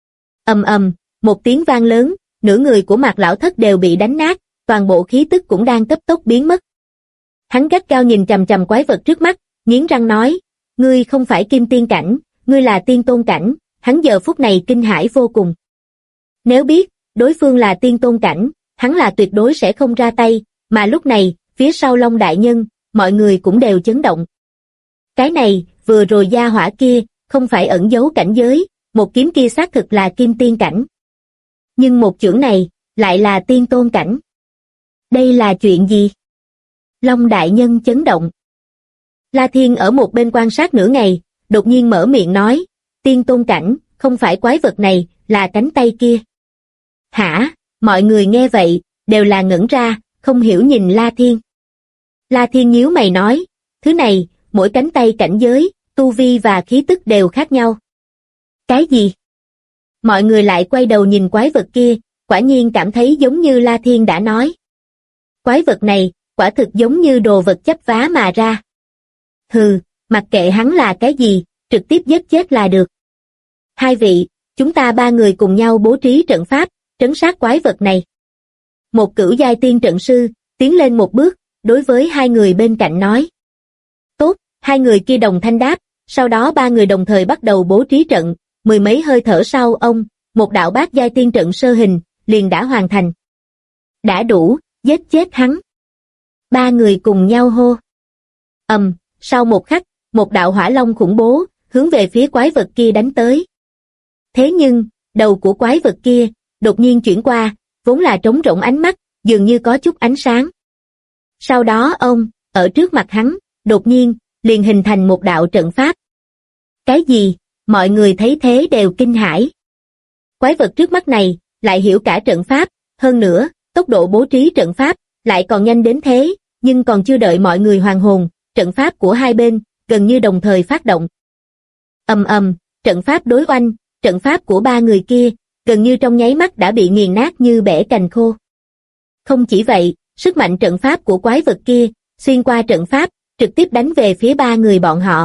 Một tiếng vang lớn, nửa người của Mạc Lão Thất đều bị đánh nát, toàn bộ khí tức cũng đang cấp tốc biến mất. Hắn gắt gao nhìn chằm chằm quái vật trước mắt, nghiến răng nói, ngươi không phải kim tiên cảnh, ngươi là tiên tôn cảnh, hắn giờ phút này kinh hãi vô cùng. Nếu biết, đối phương là tiên tôn cảnh, hắn là tuyệt đối sẽ không ra tay, mà lúc này, phía sau Long đại nhân, mọi người cũng đều chấn động. Cái này, vừa rồi gia hỏa kia, không phải ẩn giấu cảnh giới, một kiếm kia xác thực là kim tiên cảnh. Nhưng một chưởng này, lại là tiên tôn cảnh. Đây là chuyện gì? Long đại nhân chấn động. La Thiên ở một bên quan sát nửa ngày, đột nhiên mở miệng nói, tiên tôn cảnh, không phải quái vật này, là cánh tay kia. Hả? Mọi người nghe vậy, đều là ngẩn ra, không hiểu nhìn La Thiên. La Thiên nhíu mày nói, thứ này, mỗi cánh tay cảnh giới, tu vi và khí tức đều khác nhau. Cái gì? Mọi người lại quay đầu nhìn quái vật kia, quả nhiên cảm thấy giống như La Thiên đã nói. Quái vật này, quả thực giống như đồ vật chấp vá mà ra. Hừ, mặc kệ hắn là cái gì, trực tiếp giết chết là được. Hai vị, chúng ta ba người cùng nhau bố trí trận pháp, trấn sát quái vật này. Một cửu giai tiên trận sư, tiến lên một bước, đối với hai người bên cạnh nói. Tốt, hai người kia đồng thanh đáp, sau đó ba người đồng thời bắt đầu bố trí trận, mười mấy hơi thở sau một đạo bát giai tiên trận sơ hình, liền đã hoàn thành. Đã đủ, giết chết hắn. Ba người cùng nhau hô. Sau một khắc, một đạo hỏa long khủng bố, hướng về phía quái vật kia đánh tới. Thế nhưng, đầu của quái vật kia, đột nhiên chuyển qua, vốn là trống rỗng ánh mắt, dường như có chút ánh sáng. Sau đó ở trước mặt hắn, đột nhiên, liền hình thành một đạo trận pháp. Cái gì? Mọi người thấy thế đều kinh hãi. Quái vật trước mắt này, lại hiểu cả trận pháp, hơn nữa, tốc độ bố trí trận pháp, lại còn nhanh đến thế, nhưng còn chưa đợi mọi người hoàn hồn, trận pháp của hai bên, gần như đồng thời phát động. Trận pháp đối oanh, trận pháp của ba người kia, gần như trong nháy mắt đã bị nghiền nát như bẻ cành khô. Không chỉ vậy, sức mạnh trận pháp của quái vật kia, xuyên qua trận pháp, trực tiếp đánh về phía ba người bọn họ.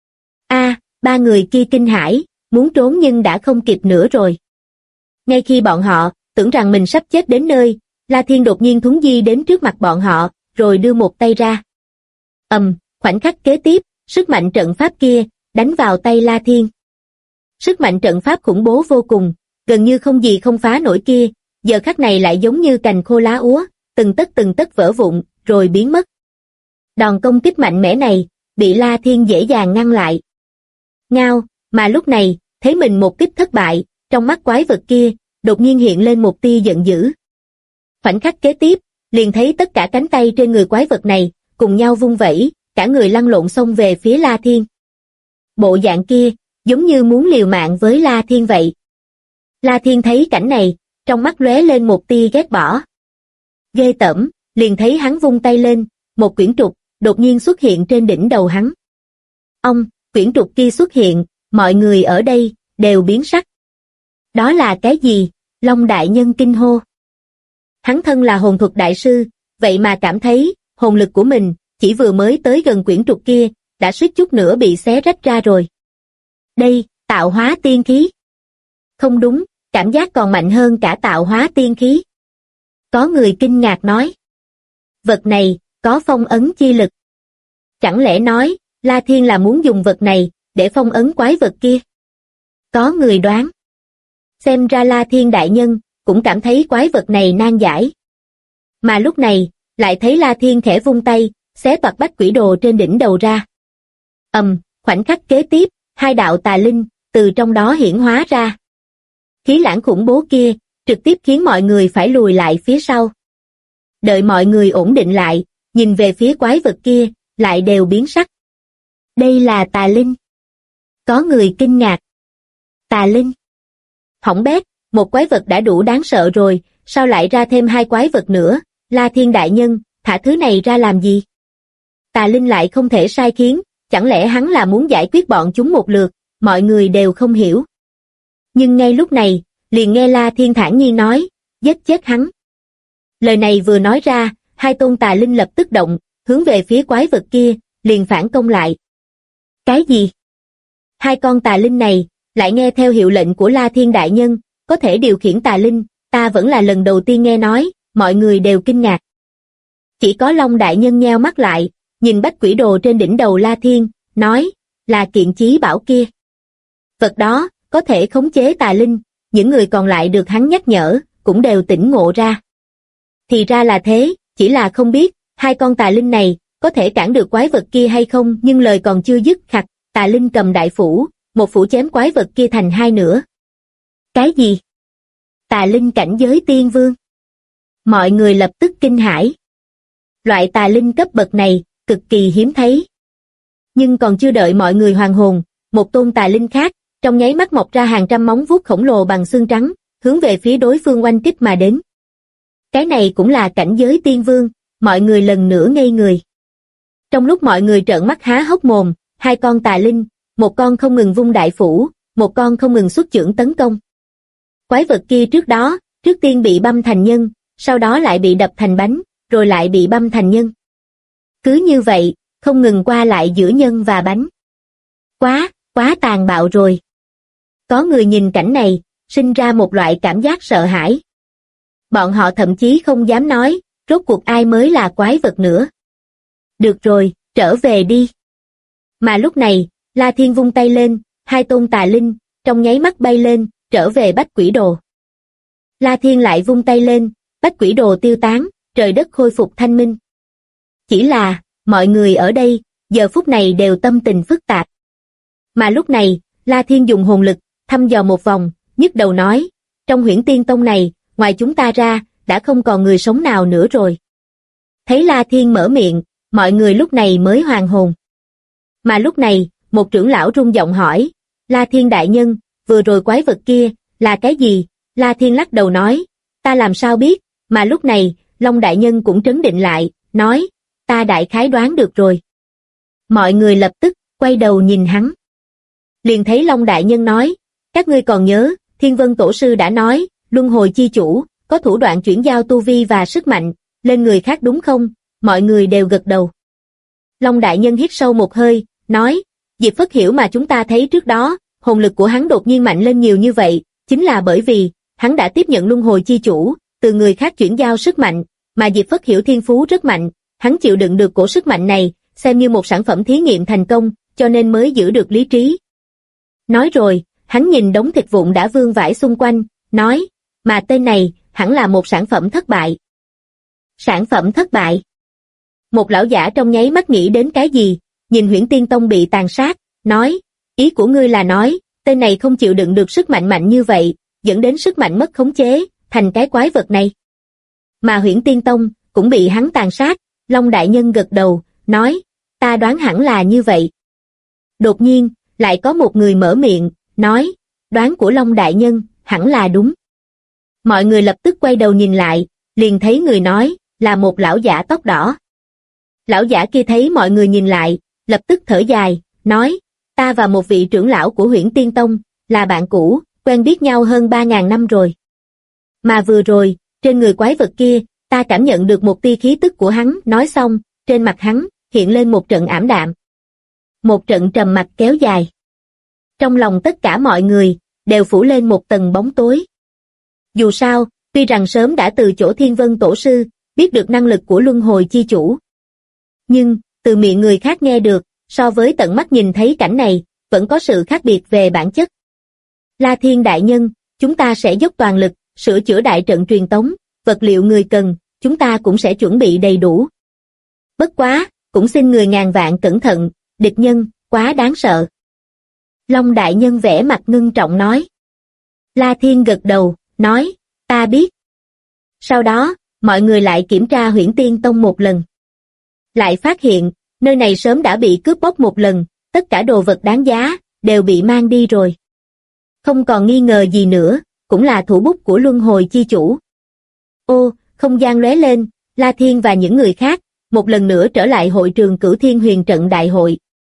Ba người kia kinh hãi, muốn trốn nhưng đã không kịp nữa rồi. Ngay khi bọn họ, tưởng rằng mình sắp chết đến nơi, La Thiên đột nhiên thuấn di đến trước mặt bọn họ, rồi đưa một tay ra. Khoảnh khắc kế tiếp, sức mạnh trận pháp kia, đánh vào tay La Thiên. Sức mạnh trận pháp khủng bố vô cùng, gần như không gì không phá nổi kia, giờ khắc này lại giống như cành khô lá úa, từng tấc vỡ vụn, rồi biến mất. Đòn công kích mạnh mẽ này, bị La Thiên dễ dàng ngăn lại. Ngao, mà lúc này, thấy mình một kích thất bại, trong mắt quái vật kia, đột nhiên hiện lên một tia giận dữ. Khoảnh khắc kế tiếp, liền thấy tất cả cánh tay trên người quái vật này, cùng nhau vung vẩy, cả người lăn lộn xông về phía La Thiên. Bộ dạng kia, giống như muốn liều mạng với La Thiên vậy. La Thiên thấy cảnh này, trong mắt lóe lên một tia ghét bỏ. Ghê tởm, liền thấy hắn vung tay lên, một quyển trục, đột nhiên xuất hiện trên đỉnh đầu hắn. Quyển trục kia xuất hiện, mọi người ở đây, đều biến sắc. Đó là cái gì? Long đại nhân kinh hô. Hắn thân là hồn thuật đại sư, vậy mà cảm thấy, hồn lực của mình, chỉ vừa mới tới gần quyển trục kia, đã suýt chút nữa bị xé rách ra rồi. Đây, tạo hóa tiên khí. Không đúng, cảm giác còn mạnh hơn cả tạo hóa tiên khí. Có người kinh ngạc nói. Vật này, có phong ấn chi lực. Chẳng lẽ nói, La Thiên là muốn dùng vật này, để phong ấn quái vật kia? Có người đoán. Xem ra La Thiên đại nhân, cũng cảm thấy quái vật này nan giải. Mà lúc này, lại thấy La Thiên khẽ vung tay, xé toạc bách quỷ đồ trên đỉnh đầu ra. Khoảnh khắc kế tiếp, hai đạo tà linh, từ trong đó hiển hóa ra. Khí lãng khủng bố kia, trực tiếp khiến mọi người phải lùi lại phía sau. Đợi mọi người ổn định lại, nhìn về phía quái vật kia, lại đều biến sắc. Đây là tà linh. Có người kinh ngạc. Tà linh. Hỏng bét, một quái vật đã đủ đáng sợ rồi, sao lại ra thêm hai quái vật nữa? La Thiên đại nhân, thả thứ này ra làm gì? Tà linh lại không thể sai khiến, chẳng lẽ hắn là muốn giải quyết bọn chúng một lượt? Mọi người đều không hiểu. Nhưng ngay lúc này, liền nghe La Thiên thản nhiên nói, giết chết hắn. Lời này vừa nói ra, hai tôn tà linh lập tức động, hướng về phía quái vật kia, liền phản công lại. Cái gì? Hai con tà linh này, lại nghe theo hiệu lệnh của La Thiên đại nhân, có thể điều khiển tà linh, ta vẫn là lần đầu tiên nghe nói, mọi người đều kinh ngạc. Chỉ có Long đại nhân nheo mắt lại, nhìn bách quỷ đồ trên đỉnh đầu La Thiên, nói, là kiện chí bảo kia. Vật đó, có thể khống chế tà linh, những người còn lại được hắn nhắc nhở, cũng đều tỉnh ngộ ra. Thì ra là thế, chỉ là không biết, hai con tà linh này, có thể cản được quái vật kia hay không, nhưng lời còn chưa dứt khặt, tà linh cầm đại phủ, một phủ chém quái vật kia thành hai nửa. Cái gì? Tà linh cảnh giới tiên vương. Mọi người lập tức kinh hãi. Loại tà linh cấp bậc này, cực kỳ hiếm thấy. Nhưng còn chưa đợi mọi người hoàn hồn, một tôn tà linh khác, trong nháy mắt mọc ra hàng trăm móng vuốt khổng lồ bằng xương trắng, hướng về phía đối phương oanh kích mà đến. Cái này cũng là cảnh giới tiên vương, mọi người lần nữa ngây người. Trong lúc mọi người trợn mắt há hốc mồm, hai con tà linh, một con không ngừng vung đại phủ, một con không ngừng xuất chưởng tấn công. Quái vật kia trước đó, trước tiên bị băm thành nhân, sau đó lại bị đập thành bánh, rồi lại bị băm thành nhân. Cứ như vậy, không ngừng qua lại giữa nhân và bánh. Quá tàn bạo rồi. Có người nhìn cảnh này, sinh ra một loại cảm giác sợ hãi. Bọn họ thậm chí không dám nói, rốt cuộc ai mới là quái vật nữa. Được rồi, trở về đi. Mà lúc này, La Thiên vung tay lên, hai tôn tà linh, trong nháy mắt bay lên, trở về bách quỷ đồ. La Thiên lại vung tay lên, bách quỷ đồ tiêu tán, trời đất khôi phục thanh minh. Chỉ là, mọi người ở đây, giờ phút này đều tâm tình phức tạp. Mà lúc này, La Thiên dùng hồn lực, thăm dò một vòng, nhức đầu nói, trong Huyễn Tiên Tông này, ngoài chúng ta ra, đã không còn người sống nào nữa rồi. Thấy La Thiên mở miệng, mọi người lúc này mới hoàn hồn. Mà lúc này, một trưởng lão rung giọng hỏi, La Thiên đại nhân, vừa rồi quái vật kia, là cái gì? La Thiên lắc đầu nói, ta làm sao biết, mà lúc này, Long đại nhân cũng trấn định lại, nói, ta đại khái đoán được rồi. Mọi người lập tức, quay đầu nhìn hắn. Liền thấy Long đại nhân nói, các ngươi còn nhớ, Thiên Vân Tổ sư đã nói, luân hồi chi chủ, có thủ đoạn chuyển giao tu vi và sức mạnh, lên người khác đúng không? Mọi người đều gật đầu. Long đại nhân hít sâu một hơi, nói, Diệp Phất Hiểu mà chúng ta thấy trước đó, hồn lực của hắn đột nhiên mạnh lên nhiều như vậy, chính là bởi vì, hắn đã tiếp nhận luân hồi chi chủ, từ người khác chuyển giao sức mạnh, mà Diệp Phất Hiểu thiên phú rất mạnh, hắn chịu đựng được cổ sức mạnh này, xem như một sản phẩm thí nghiệm thành công, cho nên mới giữ được lý trí. Nói rồi, hắn nhìn đống thịt vụn đã vương vãi xung quanh, nói, mà tên này, hẳn là một sản phẩm thất bại. Sản phẩm thất bại. Một lão giả trong nháy mắt nghĩ đến cái gì, nhìn Huyễn Tiên Tông bị tàn sát, nói, ý của ngươi là nói, tên này không chịu đựng được sức mạnh mạnh như vậy, dẫn đến sức mạnh mất khống chế, thành cái quái vật này. Mà Huyễn Tiên Tông, cũng bị hắn tàn sát, Long đại nhân gật đầu, nói, ta đoán hẳn là như vậy. Đột nhiên, lại có một người mở miệng, nói, đoán của Long đại nhân, hẳn là đúng. Mọi người lập tức quay đầu nhìn lại, liền thấy người nói, là một lão giả tóc đỏ. Lão giả kia thấy mọi người nhìn lại, lập tức thở dài, nói, ta và một vị trưởng lão của Huyễn Tiên Tông, là bạn cũ, quen biết nhau hơn 3.000 năm rồi. Mà vừa rồi, trên người quái vật kia, ta cảm nhận được một tia khí tức của hắn, nói xong, trên mặt hắn, hiện lên một trận ảm đạm. Một trận trầm mặc kéo dài. Trong lòng tất cả mọi người, đều phủ lên một tầng bóng tối. Dù sao, Tuy rằng sớm đã từ chỗ Thiên Vân Tổ sư, biết được năng lực của luân hồi chi chủ. Nhưng, từ miệng người khác nghe được, so với tận mắt nhìn thấy cảnh này, vẫn có sự khác biệt về bản chất. La Thiên đại nhân, chúng ta sẽ dốc toàn lực, sửa chữa đại trận truyền tống, vật liệu người cần, chúng ta cũng sẽ chuẩn bị đầy đủ. Bất quá, cũng xin người ngàn vạn cẩn thận, địch nhân, quá đáng sợ. Long đại nhân vẻ mặt ngưng trọng nói. La Thiên gật đầu, nói, ta biết. Sau đó, mọi người lại kiểm tra Huyễn Tiên Tông một lần. Lại phát hiện, nơi này sớm đã bị cướp bóc một lần, tất cả đồ vật đáng giá, đều bị mang đi rồi. Không còn nghi ngờ gì nữa, cũng là thủ bút của luân hồi chi chủ. Ô, không gian lóe lên, La Thiên và những người khác, một lần nữa trở lại hội trường Cửu Thiên Huyền Trận Đại hội.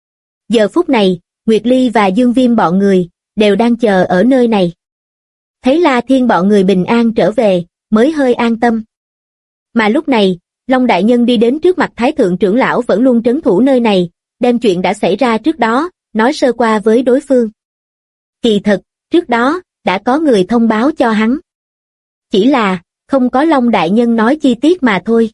Giờ phút này, Nguyệt Ly và Dương Viêm bọn người, đều đang chờ ở nơi này. Thấy La Thiên bọn người bình an trở về, mới hơi an tâm. Mà lúc này, Long Đại Nhân đi đến trước mặt Thái Thượng trưởng lão vẫn luôn trấn thủ nơi này, đem chuyện đã xảy ra trước đó, nói sơ qua với đối phương. Kỳ thật, trước đó, đã có người thông báo cho hắn. Chỉ là, không có Long Đại Nhân nói chi tiết mà thôi.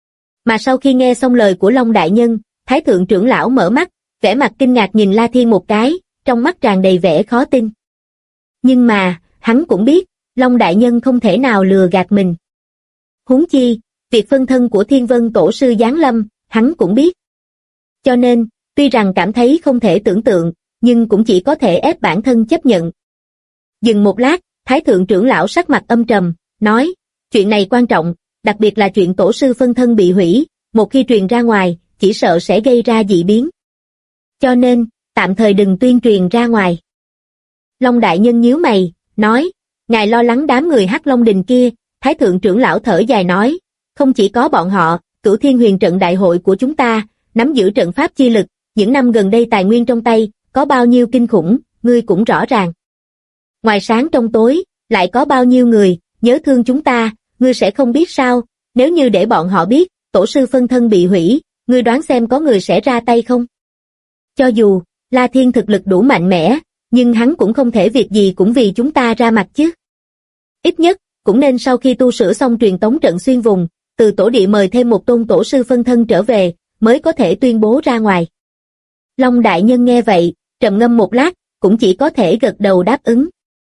Mà sau khi nghe xong lời của Long Đại Nhân, Thái Thượng trưởng lão mở mắt, vẻ mặt kinh ngạc nhìn La Thiên một cái, trong mắt tràn đầy vẻ khó tin. Nhưng mà, hắn cũng biết, Long Đại Nhân không thể nào lừa gạt mình. Huống chi, việc phân thân của Thiên Vân Tổ sư giáng lâm, hắn cũng biết. Cho nên, tuy rằng cảm thấy không thể tưởng tượng, nhưng cũng chỉ có thể ép bản thân chấp nhận. Dừng một lát, Thái Thượng trưởng lão sắc mặt âm trầm, nói, chuyện này quan trọng, đặc biệt là chuyện tổ sư phân thân bị hủy, một khi truyền ra ngoài, chỉ sợ sẽ gây ra dị biến. Cho nên, tạm thời đừng tuyên truyền ra ngoài. Long Đại Nhân nhíu mày, nói, ngài lo lắng đám người Hắc Long Đình kia, Thái Thượng trưởng lão thở dài nói, không chỉ có bọn họ, Cửu Thiên Huyền Trận Đại hội của chúng ta, nắm giữ trận pháp chi lực, những năm gần đây tài nguyên trong tay, có bao nhiêu kinh khủng, ngươi cũng rõ ràng. Ngoài sáng trong tối, lại có bao nhiêu người, nhớ thương chúng ta, ngươi sẽ không biết sao, nếu như để bọn họ biết, tổ sư phân thân bị hủy, ngươi đoán xem có người sẽ ra tay không? Cho dù, La Thiên thực lực đủ mạnh mẽ, nhưng hắn cũng không thể việc gì cũng vì chúng ta ra mặt chứ. Ít nhất, cũng nên sau khi tu sửa xong truyền tống trận xuyên vùng, từ tổ địa mời thêm một tôn tổ sư phân thân trở về, mới có thể tuyên bố ra ngoài. Long Đại Nhân nghe vậy, trầm ngâm một lát, cũng chỉ có thể gật đầu đáp ứng.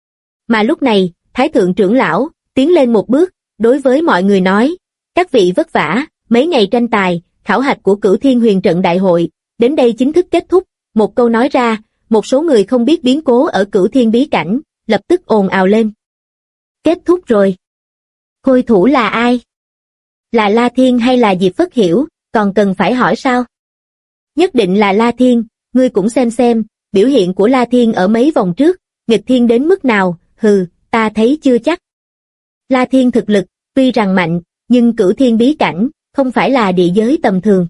Mà lúc này, Thái Thượng trưởng lão, tiến lên một bước, đối với mọi người nói, các vị vất vả, mấy ngày tranh tài, khảo hạch của Cửu Thiên Huyền Trận Đại hội, đến đây chính thức kết thúc, một câu nói ra, một số người không biết biến cố ở Cửu Thiên bí cảnh, lập tức ồn ào lên. Kết thúc rồi. Khôi thủ là ai? Là La Thiên hay là Diệp Phất Hiểu, còn cần phải hỏi sao? Nhất định là La Thiên, ngươi cũng xem, biểu hiện của La Thiên ở mấy vòng trước, nghịch thiên đến mức nào, hừ, ta thấy chưa chắc. La Thiên thực lực, tuy rằng mạnh, nhưng Cửu Thiên bí cảnh, không phải là địa giới tầm thường.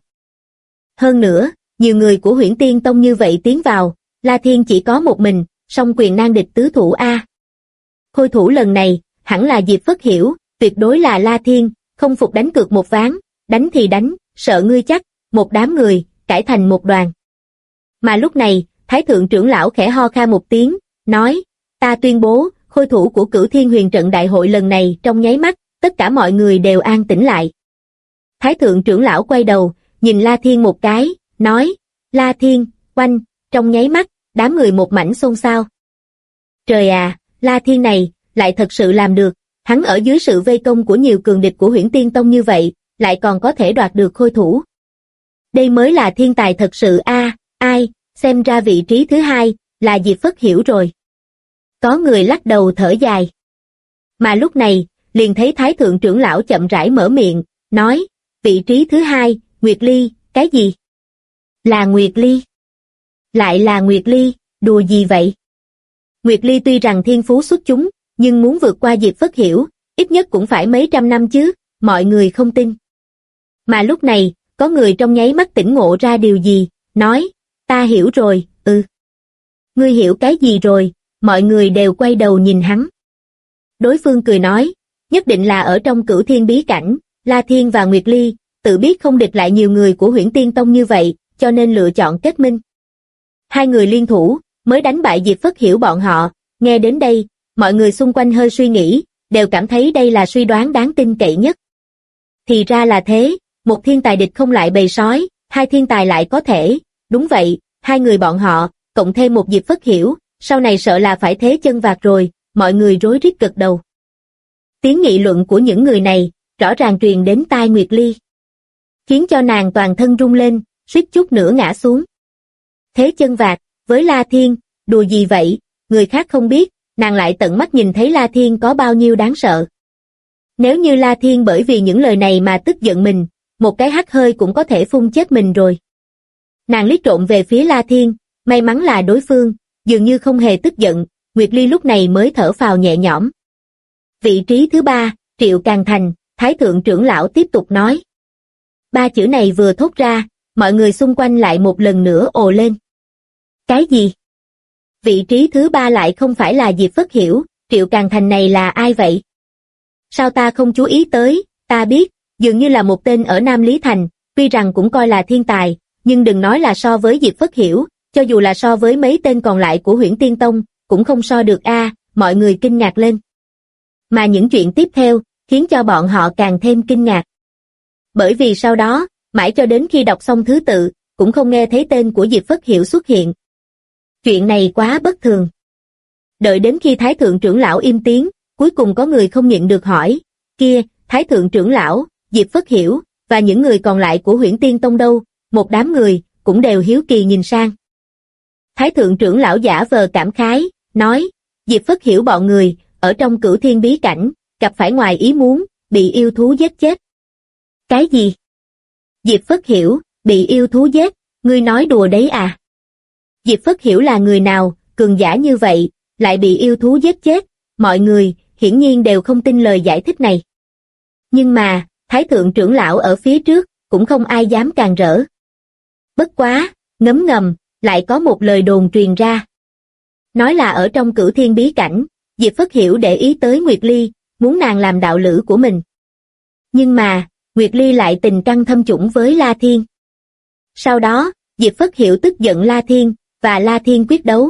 Hơn nữa, nhiều người của Huyễn Tiên Tông như vậy tiến vào, La Thiên chỉ có một mình, song quyền nan địch tứ thủ A. Khôi thủ lần này, hẳn là Diệp Phất Hiểu, tuyệt đối là La Thiên, không phục đánh cược một ván, đánh thì đánh, sợ ngươi chắc, một đám người, cải thành một đoàn. Mà lúc này, Thái Thượng trưởng lão khẽ ho kha một tiếng, nói, ta tuyên bố, khôi thủ của Cửu Thiên Huyền Trận Đại hội lần này trong nháy mắt, tất cả mọi người đều an tĩnh lại. Thái Thượng trưởng lão quay đầu, nhìn La Thiên một cái, nói, La Thiên, oanh, trong nháy mắt, đám người một mảnh xôn xao. Trời à, La Thiên này, lại thật sự làm được, hắn ở dưới sự vây công của nhiều cường địch của Huyễn Tiên Tông như vậy, lại còn có thể đoạt được khôi thủ. Đây mới là thiên tài thật sự a, ai, xem ra vị trí thứ hai, là Diệp Phất Hiểu rồi. Có người lắc đầu thở dài. Mà lúc này, liền thấy Thái Thượng trưởng lão chậm rãi mở miệng, nói, vị trí thứ hai, Nguyệt Ly, cái gì? Là Nguyệt Ly. Lại là Nguyệt Ly, đùa gì vậy? Nguyệt Ly tuy rằng thiên phú xuất chúng, nhưng muốn vượt qua Diệp Phất Hiểu, ít nhất cũng phải mấy trăm năm chứ, mọi người không tin. Mà lúc này, có người trong nháy mắt tỉnh ngộ ra điều gì, nói, ta hiểu rồi, Ngươi hiểu cái gì rồi, mọi người đều quay đầu nhìn hắn. Đối phương cười nói, nhất định là ở trong Cửu Thiên bí cảnh, La Thiên và Nguyệt Ly, tự biết không địch lại nhiều người của Huyễn Tiên Tông như vậy, cho nên lựa chọn kết minh. Hai người liên thủ, mới đánh bại Diệp Phất Hiểu bọn họ, nghe đến đây, mọi người xung quanh hơi suy nghĩ, đều cảm thấy đây là suy đoán đáng tin cậy nhất. Thì ra là thế, một thiên tài địch không lại bầy sói, hai thiên tài lại có thể, đúng vậy, hai người bọn họ, cộng thêm một Diệp Phất Hiểu, sau này sợ là phải thế chân vạc rồi, mọi người rối rít gật đầu. Tiếng nghị luận của những người này, rõ ràng truyền đến tai Nguyệt Ly, khiến cho nàng toàn thân rung lên, suýt chút nữa ngã xuống. Thế chân vạc, với La Thiên, đùa gì vậy, người khác không biết, nàng lại tận mắt nhìn thấy La Thiên có bao nhiêu đáng sợ. Nếu như La Thiên bởi vì những lời này mà tức giận mình, một cái hắt hơi cũng có thể phun chết mình rồi. Nàng liếc trộm về phía La Thiên, may mắn là đối phương, dường như không hề tức giận, Nguyệt Ly lúc này mới thở phào nhẹ nhõm. Vị trí thứ 3, Triệu Càng Thành, Thái thượng trưởng lão tiếp tục nói. 3 chữ này vừa thốt ra, mọi người xung quanh lại một lần nữa ồ lên. Cái gì? Vị trí thứ 3 lại không phải là Diệp Phất Hiểu, Triệu Càng Thành này là ai vậy? Sao ta không chú ý tới, ta biết, dường như là một tên ở Nam Lý Thành, tuy rằng cũng coi là thiên tài, nhưng đừng nói là so với Diệp Phất Hiểu, cho dù là so với mấy tên còn lại của Huyễn Tiên Tông, cũng không so được a. Mọi người kinh ngạc lên. Mà những chuyện tiếp theo, khiến cho bọn họ càng thêm kinh ngạc. Bởi vì sau đó, mãi cho đến khi đọc xong thứ tự, cũng không nghe thấy tên của Diệp Phất Hiểu xuất hiện. Chuyện này quá bất thường. Đợi đến khi Thái thượng trưởng lão im tiếng, cuối cùng có người không nhịn được hỏi, kia, Thái thượng trưởng lão, Diệp Phất Hiểu, và những người còn lại của Huyễn Tiên Tông đâu? Một đám người, cũng đều hiếu kỳ nhìn sang. Thái thượng trưởng lão giả vờ cảm khái, nói, Diệp Phất Hiểu bọn người, ở trong Cửu Thiên bí cảnh, gặp phải ngoài ý muốn, bị yêu thú giết chết. Cái gì? Diệp Phất Hiểu, bị yêu thú giết, ngươi nói đùa đấy à? Diệp Phất Hiểu là người nào, cường giả như vậy, lại bị yêu thú giết chết, mọi người, hiển nhiên đều không tin lời giải thích này. Nhưng mà, Thái thượng trưởng lão ở phía trước, cũng không ai dám càng rỡ. Bất quá, ngấm ngầm, lại có một lời đồn truyền ra. Nói là ở trong Cửu Thiên bí cảnh, Diệp Phất Hiểu để ý tới Nguyệt Ly, muốn nàng làm đạo lữ của mình. Nhưng mà, Nguyệt Ly lại tình căng thâm chủng với La Thiên. Sau đó, Diệp Phất Hiểu tức giận La Thiên, và La Thiên quyết đấu.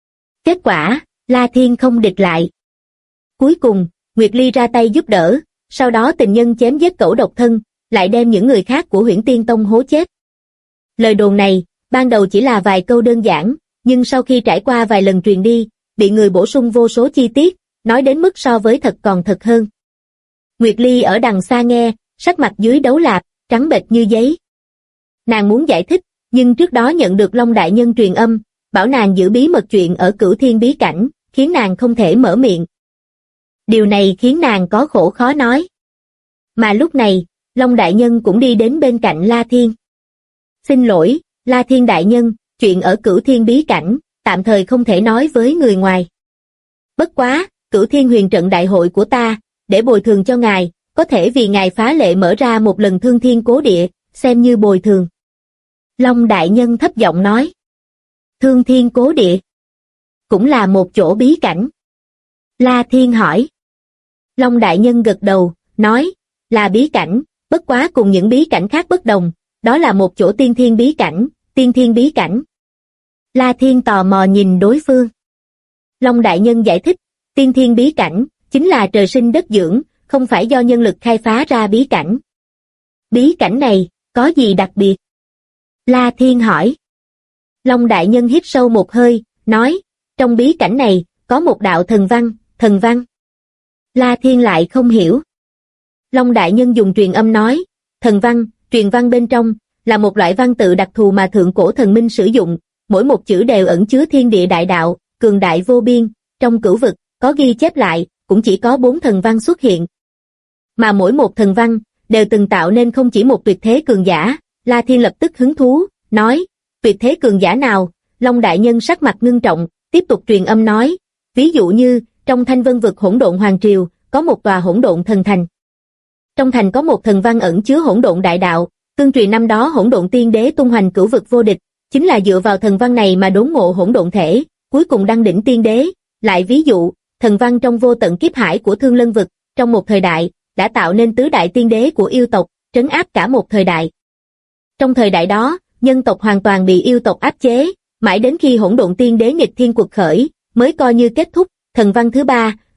Kết quả, La Thiên không địch lại. Cuối cùng, Nguyệt Ly ra tay giúp đỡ, sau đó tình nhân chém giết cẩu độc thân, lại đem những người khác của Huyễn Tiên Tông hố chết. Lời đồn này, ban đầu chỉ là vài câu đơn giản, nhưng sau khi trải qua vài lần truyền đi, bị người bổ sung vô số chi tiết, nói đến mức so với thật còn thật hơn. Nguyệt Ly ở đằng xa nghe, sắc mặt dưới đấu lạp, trắng bệch như giấy. Nàng muốn giải thích, nhưng trước đó nhận được Long Đại Nhân truyền âm, bảo nàng giữ bí mật chuyện ở Cửu Thiên bí cảnh, khiến nàng không thể mở miệng. Điều này khiến nàng có khổ khó nói. Mà lúc này, Long Đại Nhân cũng đi đến bên cạnh La Thiên. Xin lỗi, La Thiên Đại Nhân, chuyện ở Cửu Thiên bí cảnh, tạm thời không thể nói với người ngoài. Bất quá, Cửu Thiên huyền trận đại hội của ta, để bồi thường cho ngài, có thể vì ngài phá lệ mở ra một lần thương thiên cố địa, xem như bồi thường. Long Đại Nhân thấp giọng nói. Thương thiên cố địa, cũng là một chỗ bí cảnh. La Thiên hỏi. Long Đại Nhân gật đầu, nói, là bí cảnh, bất quá cùng những bí cảnh khác bất đồng, đó là một chỗ tiên thiên bí cảnh, tiên thiên bí cảnh. La Thiên tò mò nhìn đối phương. Long Đại Nhân giải thích, tiên thiên bí cảnh, chính là trời sinh đất dưỡng, không phải do nhân lực khai phá ra bí cảnh. Bí cảnh này, có gì đặc biệt? La Thiên hỏi. Long Đại Nhân hít sâu một hơi, nói, trong bí cảnh này, có một đạo thần văn. La Thiên lại không hiểu. Long Đại Nhân dùng truyền âm nói, thần văn, truyền văn bên trong, là một loại văn tự đặc thù mà thượng cổ thần minh sử dụng, mỗi một chữ đều ẩn chứa thiên địa đại đạo, cường đại vô biên, trong cửu vực, có ghi chép lại, cũng chỉ có 4 thần văn xuất hiện. Mà mỗi một thần văn, đều từng tạo nên không chỉ một tuyệt thế cường giả. La Thiên lập tức hứng thú, nói, tuyệt thế cường giả nào? Long Đại Nhân sắc mặt ngưng trọng, tiếp tục truyền âm nói, ví dụ như, trong Thanh Vân vực Hỗn Độn Hoàng Triều, có một tòa Hỗn Độn Thần Thành. Trong thành có một thần văn ẩn chứa hỗn độn đại đạo, tương truyền năm đó Hỗn Độn Tiên Đế tung hoành cửu vực vô địch, chính là dựa vào thần văn này mà đốn ngộ hỗn độn thể, cuối cùng đăng đỉnh tiên đế. Lại ví dụ, thần văn trong vô tận kiếp hải của Thương Lân vực, trong một thời đại, đã tạo nên tứ đại tiên đế của yêu tộc, trấn áp cả một thời đại. Trong thời đại đó, nhân tộc hoàn toàn bị yêu tộc áp chế, mãi đến khi Hỗn Độn Tiên Đế nghịch thiên quật khởi, mới coi như kết thúc. Thần văn thứ 3,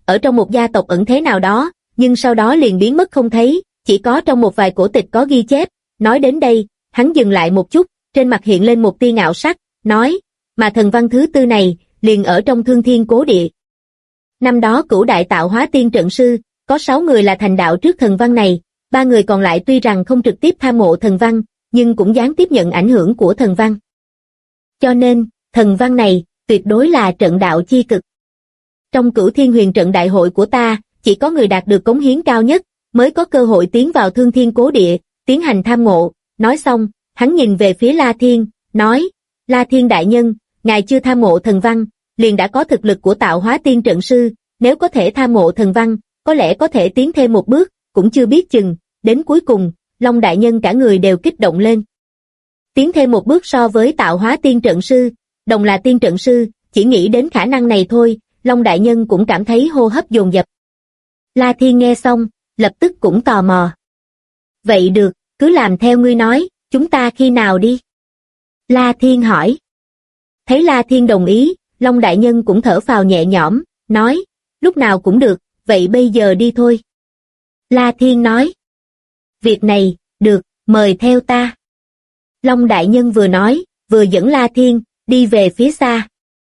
ở trong một gia tộc ẩn thế nào đó, nhưng sau đó liền biến mất không thấy, chỉ có trong một vài cổ tịch có ghi chép. Nói đến đây, hắn dừng lại một chút, trên mặt hiện lên một tia ngạo sắc, nói, mà thần văn thứ tư này, liền ở trong Thương Thiên Cố Địa. Năm đó Cửu Đại Tạo Hóa Tiên Trận Sư, có 6 người là thành đạo trước thần văn này, 3 người còn lại tuy rằng không trực tiếp tham ngộ thần văn, nhưng cũng gián tiếp nhận ảnh hưởng của thần văn. Cho nên, thần văn này, tuyệt đối là trận đạo chi cực. Trong Cửu Thiên Huyền Trận Đại hội của ta, chỉ có người đạt được cống hiến cao nhất, mới có cơ hội tiến vào Thương Thiên Cố Địa, tiến hành tham ngộ. Nói xong, hắn nhìn về phía La Thiên, nói, La Thiên đại nhân, ngài chưa tham ngộ thần văn, liền đã có thực lực của Tạo Hóa Tiên Trận Sư, nếu có thể tham ngộ thần văn, có lẽ có thể tiến thêm một bước, cũng chưa biết chừng. Đến cuối cùng, Long đại nhân cả người đều kích động lên. Tiến thêm một bước so với Tạo Hóa Tiên Trận Sư, đồng là Tiên Trận Sư, chỉ nghĩ đến khả năng này thôi, Long đại nhân cũng cảm thấy hô hấp dồn dập. La Thiên nghe xong, lập tức cũng tò mò. Vậy được, cứ làm theo ngươi nói, chúng ta khi nào đi? La Thiên hỏi. Thấy La Thiên đồng ý, Long đại nhân cũng thở phào nhẹ nhõm, nói, lúc nào cũng được, vậy bây giờ đi thôi. La Thiên nói. Việc này, được, mời theo ta. Long đại nhân vừa nói, vừa dẫn La Thiên, đi về phía xa.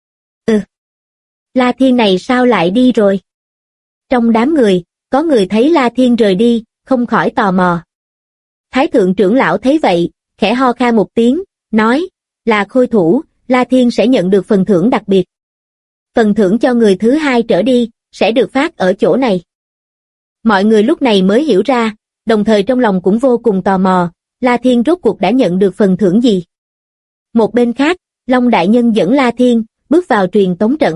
La Thiên này sao lại đi rồi? Trong đám người, có người thấy La Thiên rời đi, không khỏi tò mò. Thái thượng trưởng lão thấy vậy, khẽ ho khan một tiếng, nói, là khôi thủ, La Thiên sẽ nhận được phần thưởng đặc biệt. Phần thưởng cho người thứ 2 trở đi, sẽ được phát ở chỗ này. Mọi người lúc này mới hiểu ra, đồng thời trong lòng cũng vô cùng tò mò, La Thiên rốt cuộc đã nhận được phần thưởng gì. Một bên khác, Long đại nhân dẫn La Thiên, bước vào truyền tống trận.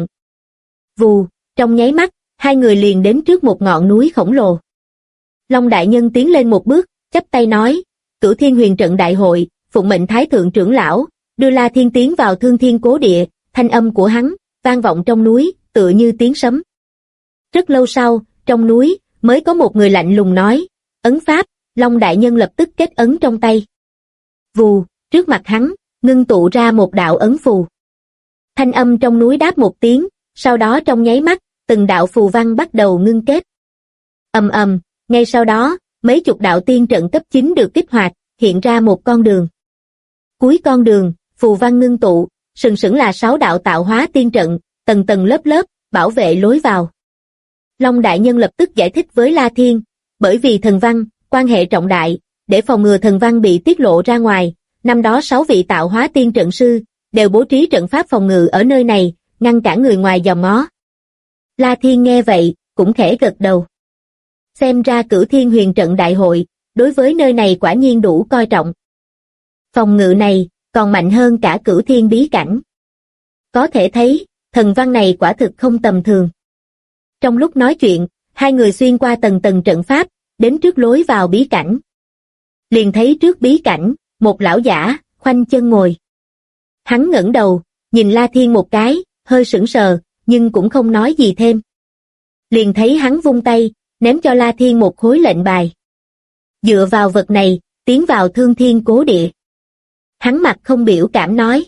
Vù, trong nháy mắt, hai người liền đến trước một ngọn núi khổng lồ. Long đại nhân tiến lên một bước, chắp tay nói, Cửu Thiên Huyền Trận Đại hội, phụng mệnh Thái thượng trưởng lão, đưa La Thiên tiến vào Thương Thiên Cố Địa, thanh âm của hắn, vang vọng trong núi, tựa như tiếng sấm. Rất lâu sau, trong núi, mới có một người lạnh lùng nói, ấn pháp, Long đại nhân lập tức kết ấn trong tay. Vù, trước mặt hắn, ngưng tụ ra một đạo ấn phù. Thanh âm trong núi đáp một tiếng, sau đó trong nháy mắt, từng đạo phù văn bắt đầu ngưng kết. Ầm ầm, ngay sau đó, mấy chục đạo tiên trận cấp 9 được kích hoạt, hiện ra một con đường. Cuối con đường, phù văn ngưng tụ, sừng sững là 6 đạo tạo hóa tiên trận, tầng tầng lớp lớp, bảo vệ lối vào. Long đại nhân lập tức giải thích với La Thiên, bởi vì thần văn, quan hệ trọng đại, để phòng ngừa thần văn bị tiết lộ ra ngoài, năm đó 6 vị tạo hóa tiên trận sư, đều bố trí trận pháp phòng ngự ở nơi này, ngăn cản người ngoài dòm ngó. La Thiên nghe vậy, cũng khẽ gật đầu. Xem ra Cửu Thiên Huyền Trận Đại hội, đối với nơi này quả nhiên đủ coi trọng. Phòng ngự này, còn mạnh hơn cả Cửu Thiên bí cảnh. Có thể thấy, thần văn này quả thực không tầm thường. Trong lúc nói chuyện, hai người xuyên qua tầng tầng trận pháp, đến trước lối vào bí cảnh. Liền thấy trước bí cảnh, một lão giả, khoanh chân ngồi. Hắn ngẩng đầu, nhìn La Thiên một cái, hơi sững sờ, nhưng cũng không nói gì thêm. Liền thấy hắn vung tay, ném cho La Thiên một khối lệnh bài. Dựa vào vật này, tiến vào Thương Thiên Cố Địa. Hắn mặt không biểu cảm nói.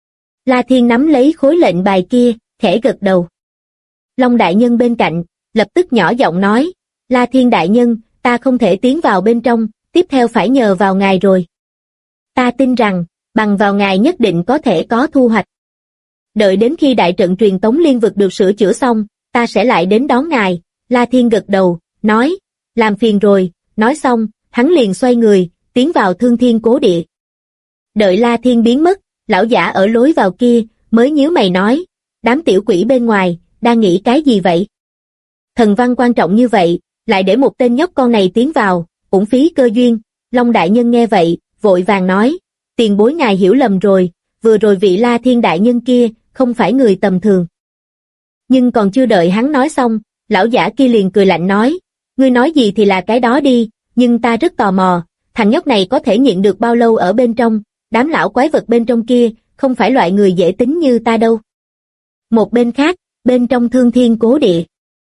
La Thiên nắm lấy khối lệnh bài kia, khẽ gật đầu. Long đại nhân bên cạnh, lập tức nhỏ giọng nói, La Thiên đại nhân, ta không thể tiến vào bên trong, tiếp theo phải nhờ vào ngài rồi. Ta tin rằng, bằng vào ngài nhất định có thể có thu hoạch. Đợi đến khi đại trận truyền tống liên vực được sửa chữa xong, ta sẽ lại đến đón ngài. La Thiên gật đầu, nói, làm phiền rồi, nói xong, hắn liền xoay người, tiến vào Thương Thiên Cố Địa. Đợi La Thiên biến mất, lão giả ở lối vào kia, mới nhíu mày nói, đám tiểu quỷ bên ngoài, đang nghĩ cái gì vậy? Thần văn quan trọng như vậy, lại để một tên nhóc con này tiến vào, uổng phí cơ duyên. Long đại nhân nghe vậy, vội vàng nói, tiền bối ngài hiểu lầm rồi, vừa rồi vị La Thiên đại nhân kia, không phải người tầm thường. Nhưng còn chưa đợi hắn nói xong, lão giả kia liền cười lạnh nói, ngươi nói gì thì là cái đó đi, nhưng ta rất tò mò, thằng nhóc này có thể nhịn được bao lâu ở bên trong, đám lão quái vật bên trong kia, không phải loại người dễ tính như ta đâu. Một bên khác, bên trong Thương Thiên Cố Địa.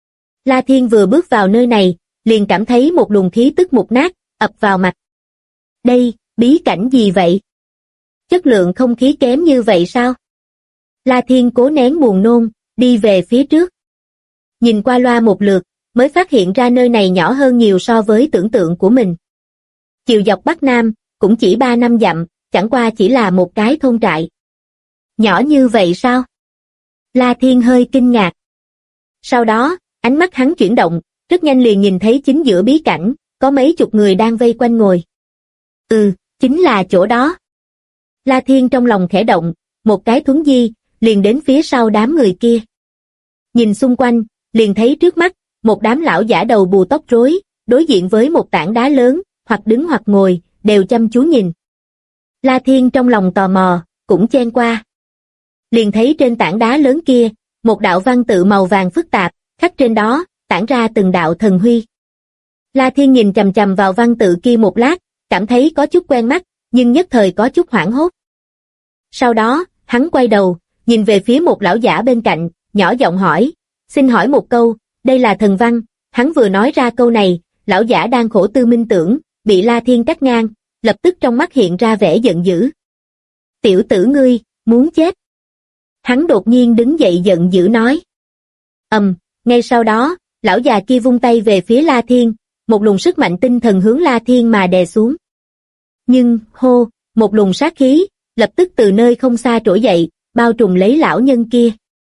La Thiên vừa bước vào nơi này, liền cảm thấy một luồng khí tức mục nát, ập vào mặt. Đây, bí cảnh gì vậy? Chất lượng không khí kém như vậy sao? La Thiên cố nén buồn nôn, đi về phía trước. Nhìn qua loa một lượt, mới phát hiện ra nơi này nhỏ hơn nhiều so với tưởng tượng của mình. Chiều dọc Bắc Nam, cũng chỉ 3-5 dặm, chẳng qua chỉ là một cái thôn trại. Nhỏ như vậy sao? La Thiên hơi kinh ngạc. Sau đó, ánh mắt hắn chuyển động, rất nhanh liền nhìn thấy chính giữa bí cảnh, có mấy chục người đang vây quanh ngồi. Chính là chỗ đó. La Thiên trong lòng khẽ động, một cái thuấn di, liền đến phía sau đám người kia. Nhìn xung quanh, liền thấy trước mắt, một đám lão giả đầu bù tóc rối, đối diện với một tảng đá lớn, hoặc đứng hoặc ngồi, đều chăm chú nhìn. La Thiên trong lòng tò mò, cũng chen qua. Liền thấy trên tảng đá lớn kia, một đạo văn tự màu vàng phức tạp, khắc trên đó, tản ra từng đạo thần huy. La Thiên nhìn chằm chằm vào văn tự kia một lát, cảm thấy có chút quen mắt, nhưng nhất thời có chút hoảng hốt. Sau đó, hắn quay đầu, nhìn về phía một lão giả bên cạnh, nhỏ giọng hỏi, xin hỏi một câu, đây là thần văn. Hắn vừa nói ra câu này, lão giả đang khổ tư minh tưởng, bị La Thiên cắt ngang, lập tức trong mắt hiện ra vẻ giận dữ. Tiểu tử ngươi, muốn chết. Hắn đột nhiên đứng dậy giận dữ nói. Ngay sau đó, lão già kia vung tay về phía La Thiên, một luồng sức mạnh tinh thần hướng La Thiên mà đè xuống. Nhưng, một luồng sát khí, lập tức từ nơi không xa trỗi dậy, bao trùm lấy lão nhân kia.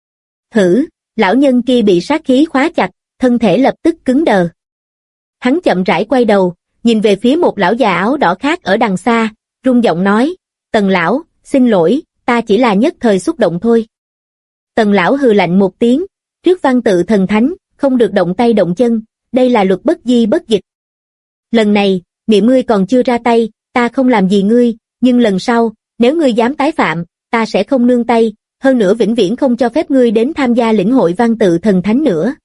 Lão nhân kia bị sát khí khóa chặt, thân thể lập tức cứng đờ. Hắn chậm rãi quay đầu, nhìn về phía một lão già áo đỏ khác ở đằng xa, rung giọng nói, Tần lão, xin lỗi, ta chỉ là nhất thời xúc động thôi. Tần lão hừ lạnh một tiếng, trước văn tự thần thánh, không được động tay động chân, đây là luật bất di bất dịch. Lần này, niệm ngươi còn chưa ra tay, ta không làm gì ngươi, nhưng lần sau, nếu ngươi dám tái phạm, ta sẽ không nương tay, hơn nữa vĩnh viễn không cho phép ngươi đến tham gia lĩnh hội văn tự thần thánh nữa.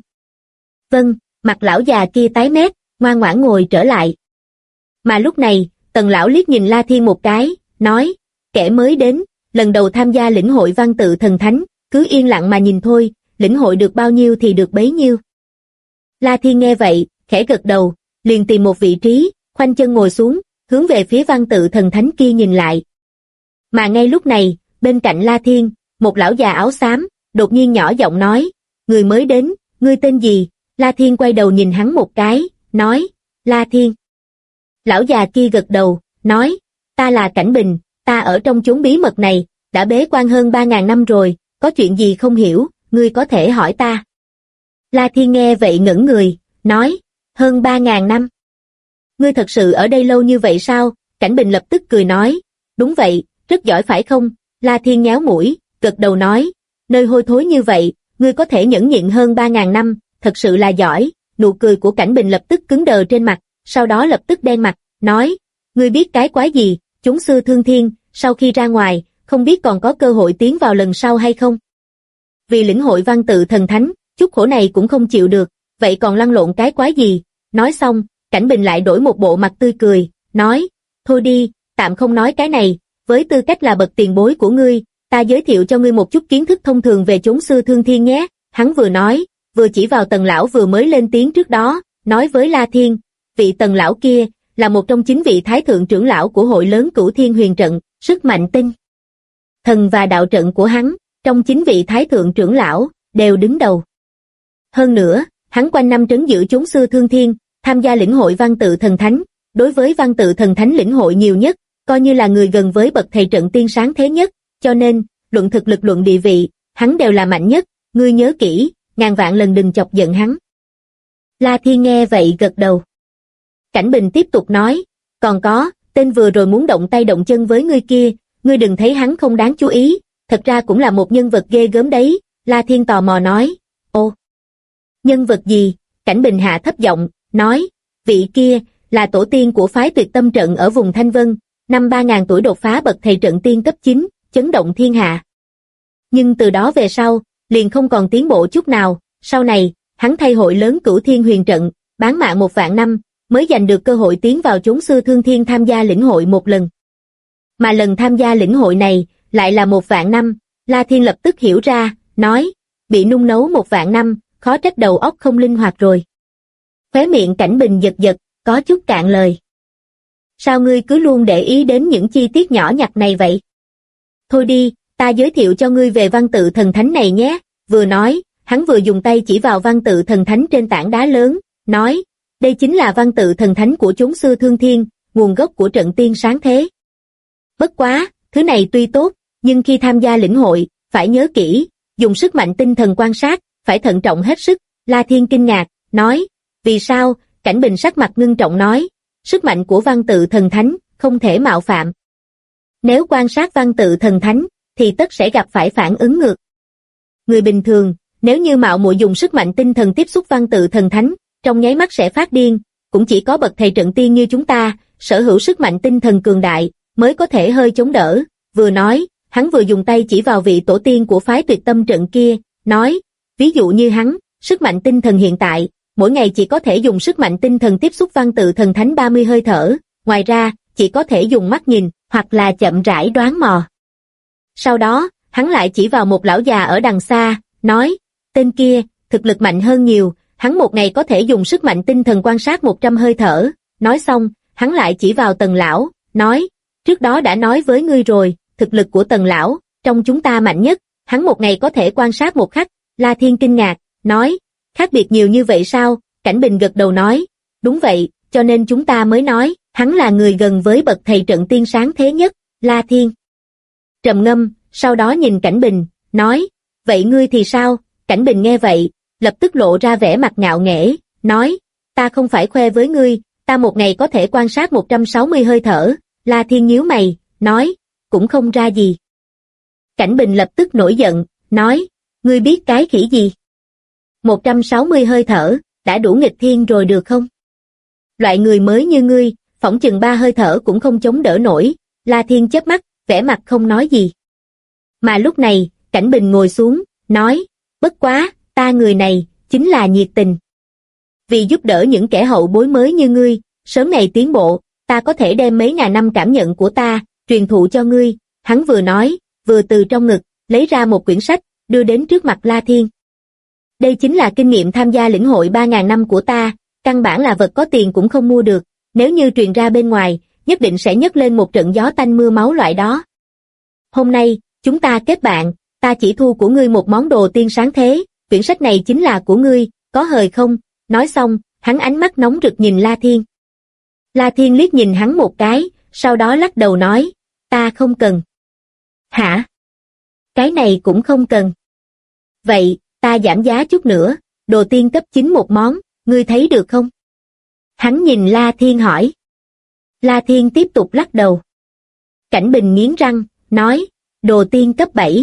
Vâng, mặt lão già kia tái mét, ngoan ngoãn ngồi trở lại. Mà lúc này, Tần lão liếc nhìn La Thiên một cái, nói, kẻ mới đến, lần đầu tham gia lĩnh hội văn tự thần thánh, cứ yên lặng mà nhìn thôi, lĩnh hội được bao nhiêu thì được bấy nhiêu. La Thiên nghe vậy, khẽ gật đầu, liền tìm một vị trí, khoanh chân ngồi xuống, hướng về phía văn tự thần thánh kia nhìn lại. Mà ngay lúc này, bên cạnh La Thiên, một lão già áo xám, đột nhiên nhỏ giọng nói, người mới đến, ngươi tên gì? La Thiên quay đầu nhìn hắn một cái, nói, La Thiên. Lão già kia gật đầu, nói, ta là Cảnh Bình, ta ở trong chốn bí mật này, đã bế quan hơn 3.000 năm rồi, có chuyện gì không hiểu, ngươi có thể hỏi ta. La Thiên nghe vậy ngẩn người, nói, hơn 3.000 năm. Ngươi thật sự ở đây lâu như vậy sao? Cảnh Bình lập tức cười nói, đúng vậy, rất giỏi phải không? La Thiên nhéo mũi, gật đầu nói, nơi hôi thối như vậy, ngươi có thể nhẫn nhịn hơn 3.000 năm, thật sự là giỏi. Nụ cười của Cảnh Bình lập tức cứng đờ trên mặt, sau đó lập tức đen mặt, nói, ngươi biết cái quái gì, chúng sư thương thiên, sau khi ra ngoài, không biết còn có cơ hội tiến vào lần sau hay không? Vì lĩnh hội văn tự thần thánh, chút khổ này cũng không chịu được, vậy còn lăn lộn cái quái gì? Nói xong, Cảnh Bình lại đổi một bộ mặt tươi cười, nói, thôi đi, tạm không nói cái này, với tư cách là bậc tiền bối của ngươi, ta giới thiệu cho ngươi một chút kiến thức thông thường về chốn sư thương thiên nhé. Hắn vừa nói, vừa chỉ vào Tần lão vừa mới lên tiếng trước đó, nói với La Thiên, vị Tần lão kia, là một trong 9 vị thái thượng trưởng lão của hội lớn Cửu Thiên Huyền Trận, sức mạnh tinh thần và đạo trận của hắn, trong 9 vị thái thượng trưởng lão, đều đứng đầu. Hơn nữa, hắn quanh năm trấn giữ chốn sư thương thiên, tham gia lĩnh hội văn tự thần thánh, đối với văn tự thần thánh lĩnh hội nhiều nhất, coi như là người gần với bậc thầy trận tiên sáng thế nhất, cho nên, luận thực lực luận địa vị, hắn đều là mạnh nhất, ngươi nhớ kỹ, ngàn vạn lần đừng chọc giận hắn. La Thiên nghe vậy gật đầu. Cảnh Bình tiếp tục nói, còn có, tên vừa rồi muốn động tay động chân với ngươi kia, ngươi đừng thấy hắn không đáng chú ý, thật ra cũng là một nhân vật ghê gớm đấy. La Thiên tò mò nói, ô, nhân vật gì? Cảnh Bình hạ thấp giọng, nói, vị kia, là tổ tiên của phái Tuyệt Tâm Trận ở vùng Thanh Vân, năm 3.000 tuổi đột phá bậc thầy trận tiên cấp 9, chấn động thiên hạ. Nhưng từ đó về sau, liền không còn tiến bộ chút nào, sau này, hắn thay hội lớn Cửu Thiên Huyền Trận, bán mạng 1 vạn năm, mới giành được cơ hội tiến vào chốn sư thương thiên tham gia lĩnh hội một lần. Mà lần tham gia lĩnh hội này, lại là 1 vạn năm, La Thiên lập tức hiểu ra, nói, bị nung nấu 1 vạn năm, khó trách đầu óc không linh hoạt rồi. Khóe miệng Cảnh Bình giật giật, có chút cạn lời. Sao ngươi cứ luôn để ý đến những chi tiết nhỏ nhặt này vậy? Thôi đi, ta giới thiệu cho ngươi về văn tự thần thánh này nhé. Vừa nói, hắn vừa dùng tay chỉ vào văn tự thần thánh trên tảng đá lớn, nói, đây chính là văn tự thần thánh của chốn xưa Thương Thiên, nguồn gốc của trận tiên sáng thế. Bất quá, thứ này tuy tốt, nhưng khi tham gia lĩnh hội, phải nhớ kỹ, dùng sức mạnh tinh thần quan sát, phải thận trọng hết sức. La Thiên kinh ngạc, nói, vì sao? Cảnh Bình sắc mặt ngưng trọng nói, sức mạnh của văn tự thần thánh, không thể mạo phạm. Nếu quan sát văn tự thần thánh, thì tất sẽ gặp phải phản ứng ngược. Người bình thường, nếu như mạo muội dùng sức mạnh tinh thần tiếp xúc văn tự thần thánh, trong nháy mắt sẽ phát điên, cũng chỉ có bậc thầy trận tiên như chúng ta, sở hữu sức mạnh tinh thần cường đại, mới có thể hơi chống đỡ. Vừa nói, hắn vừa dùng tay chỉ vào vị tổ tiên của phái Tuyệt Tâm trận kia, nói, ví dụ như hắn, sức mạnh tinh thần hiện tại, mỗi ngày chỉ có thể dùng sức mạnh tinh thần tiếp xúc văn tự thần thánh 30 hơi thở, ngoài ra, chỉ có thể dùng mắt nhìn, hoặc là chậm rãi đoán mò. Sau đó, hắn lại chỉ vào một lão già ở đằng xa, nói, tên kia, thực lực mạnh hơn nhiều, hắn một ngày có thể dùng sức mạnh tinh thần quan sát 100 hơi thở. Nói xong, hắn lại chỉ vào Tần lão, nói, trước đó đã nói với ngươi rồi, thực lực của Tần lão, trong chúng ta mạnh nhất, hắn một ngày có thể quan sát một khắc. La Thiên kinh ngạc, nói, khác biệt nhiều như vậy sao? Cảnh Bình gật đầu nói, đúng vậy, cho nên chúng ta mới nói, hắn là người gần với bậc thầy trận tiên sáng thế nhất. La Thiên trầm ngâm, sau đó nhìn Cảnh Bình, nói, vậy ngươi thì sao? Cảnh Bình nghe vậy, lập tức lộ ra vẻ mặt ngạo nghễ, nói, ta không phải khoe với ngươi, ta một ngày có thể quan sát 160 hơi thở. La Thiên nhíu mày, nói, cũng không ra gì. Cảnh Bình lập tức nổi giận, nói, ngươi biết cái khỉ gì? 160 hơi thở, đã đủ nghịch thiên rồi được không? Loại người mới như ngươi, phỏng chừng 3 hơi thở cũng không chống đỡ nổi. La Thiên chớp mắt, vẻ mặt không nói gì. Mà lúc này, Cảnh Bình ngồi xuống, nói, bất quá, ta người này, chính là nhiệt tình. Vì giúp đỡ những kẻ hậu bối mới như ngươi, sớm ngày tiến bộ, ta có thể đem mấy ngàn năm cảm nhận của ta, truyền thụ cho ngươi. Hắn vừa nói, vừa từ trong ngực, lấy ra một quyển sách, đưa đến trước mặt La Thiên. Đây chính là kinh nghiệm tham gia lĩnh hội 3.000 năm của ta, căn bản là vật có tiền cũng không mua được, nếu như truyền ra bên ngoài, nhất định sẽ nhấc lên một trận gió tanh mưa máu loại đó. Hôm nay, chúng ta kết bạn, ta chỉ thu của ngươi một món đồ tiên sáng thế, quyển sách này chính là của ngươi, có hời không? Nói xong, hắn ánh mắt nóng rực nhìn La Thiên. La Thiên liếc nhìn hắn một cái, sau đó lắc đầu nói, ta không cần. Hả? Cái này cũng không cần. Vậy, ta giảm giá chút nữa, đồ tiên cấp 9 một món, ngươi thấy được không? Hắn nhìn La Thiên hỏi. La Thiên tiếp tục lắc đầu. Cảnh Bình nghiến răng, nói, đồ tiên cấp 7.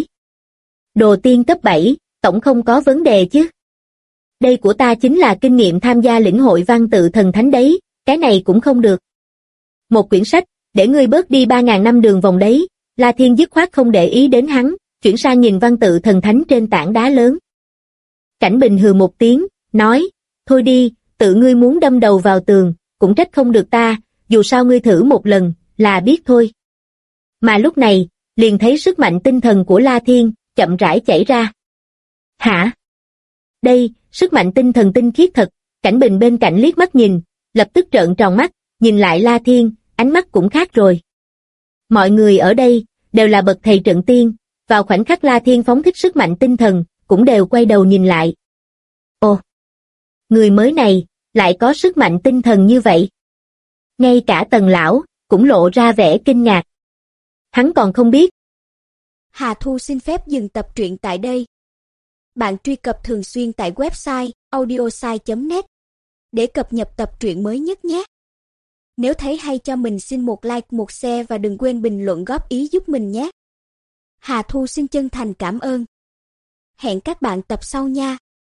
Đồ tiên cấp 7, tổng không có vấn đề chứ. Đây của ta chính là kinh nghiệm tham gia lĩnh hội văn tự thần thánh đấy, cái này cũng không được. Một quyển sách, để ngươi bớt đi 3.000 năm đường vòng đấy. La Thiên dứt khoát không để ý đến hắn, chuyển sang nhìn văn tự thần thánh trên tảng đá lớn. Cảnh Bình hừ một tiếng, nói, thôi đi, tự ngươi muốn đâm đầu vào tường, cũng trách không được ta, dù sao ngươi thử một lần, là biết thôi. Mà lúc này, liền thấy sức mạnh tinh thần của La Thiên, chậm rãi chảy ra. Hả? Đây, sức mạnh tinh thần tinh khiết thật. Cảnh Bình bên cạnh liếc mắt nhìn, lập tức trợn tròn mắt, nhìn lại La Thiên, ánh mắt cũng khác rồi. Mọi người ở đây, đều là bậc thầy trận tiên, vào khoảnh khắc La Thiên phóng thích sức mạnh tinh thần, cũng đều quay đầu nhìn lại. Ồ! Người mới này, lại có sức mạnh tinh thần như vậy. Ngay cả Tần lão, cũng lộ ra vẻ kinh ngạc. Hắn còn không biết. Hà Thu xin phép dừng tập truyện tại đây. Bạn truy cập thường xuyên tại website audiosai.net để cập nhật tập truyện mới nhất nhé. Nếu thấy hay cho mình xin một like, một share và đừng quên bình luận góp ý giúp mình nhé. Hà Thu xin chân thành cảm ơn. Hẹn các bạn tập sau nha.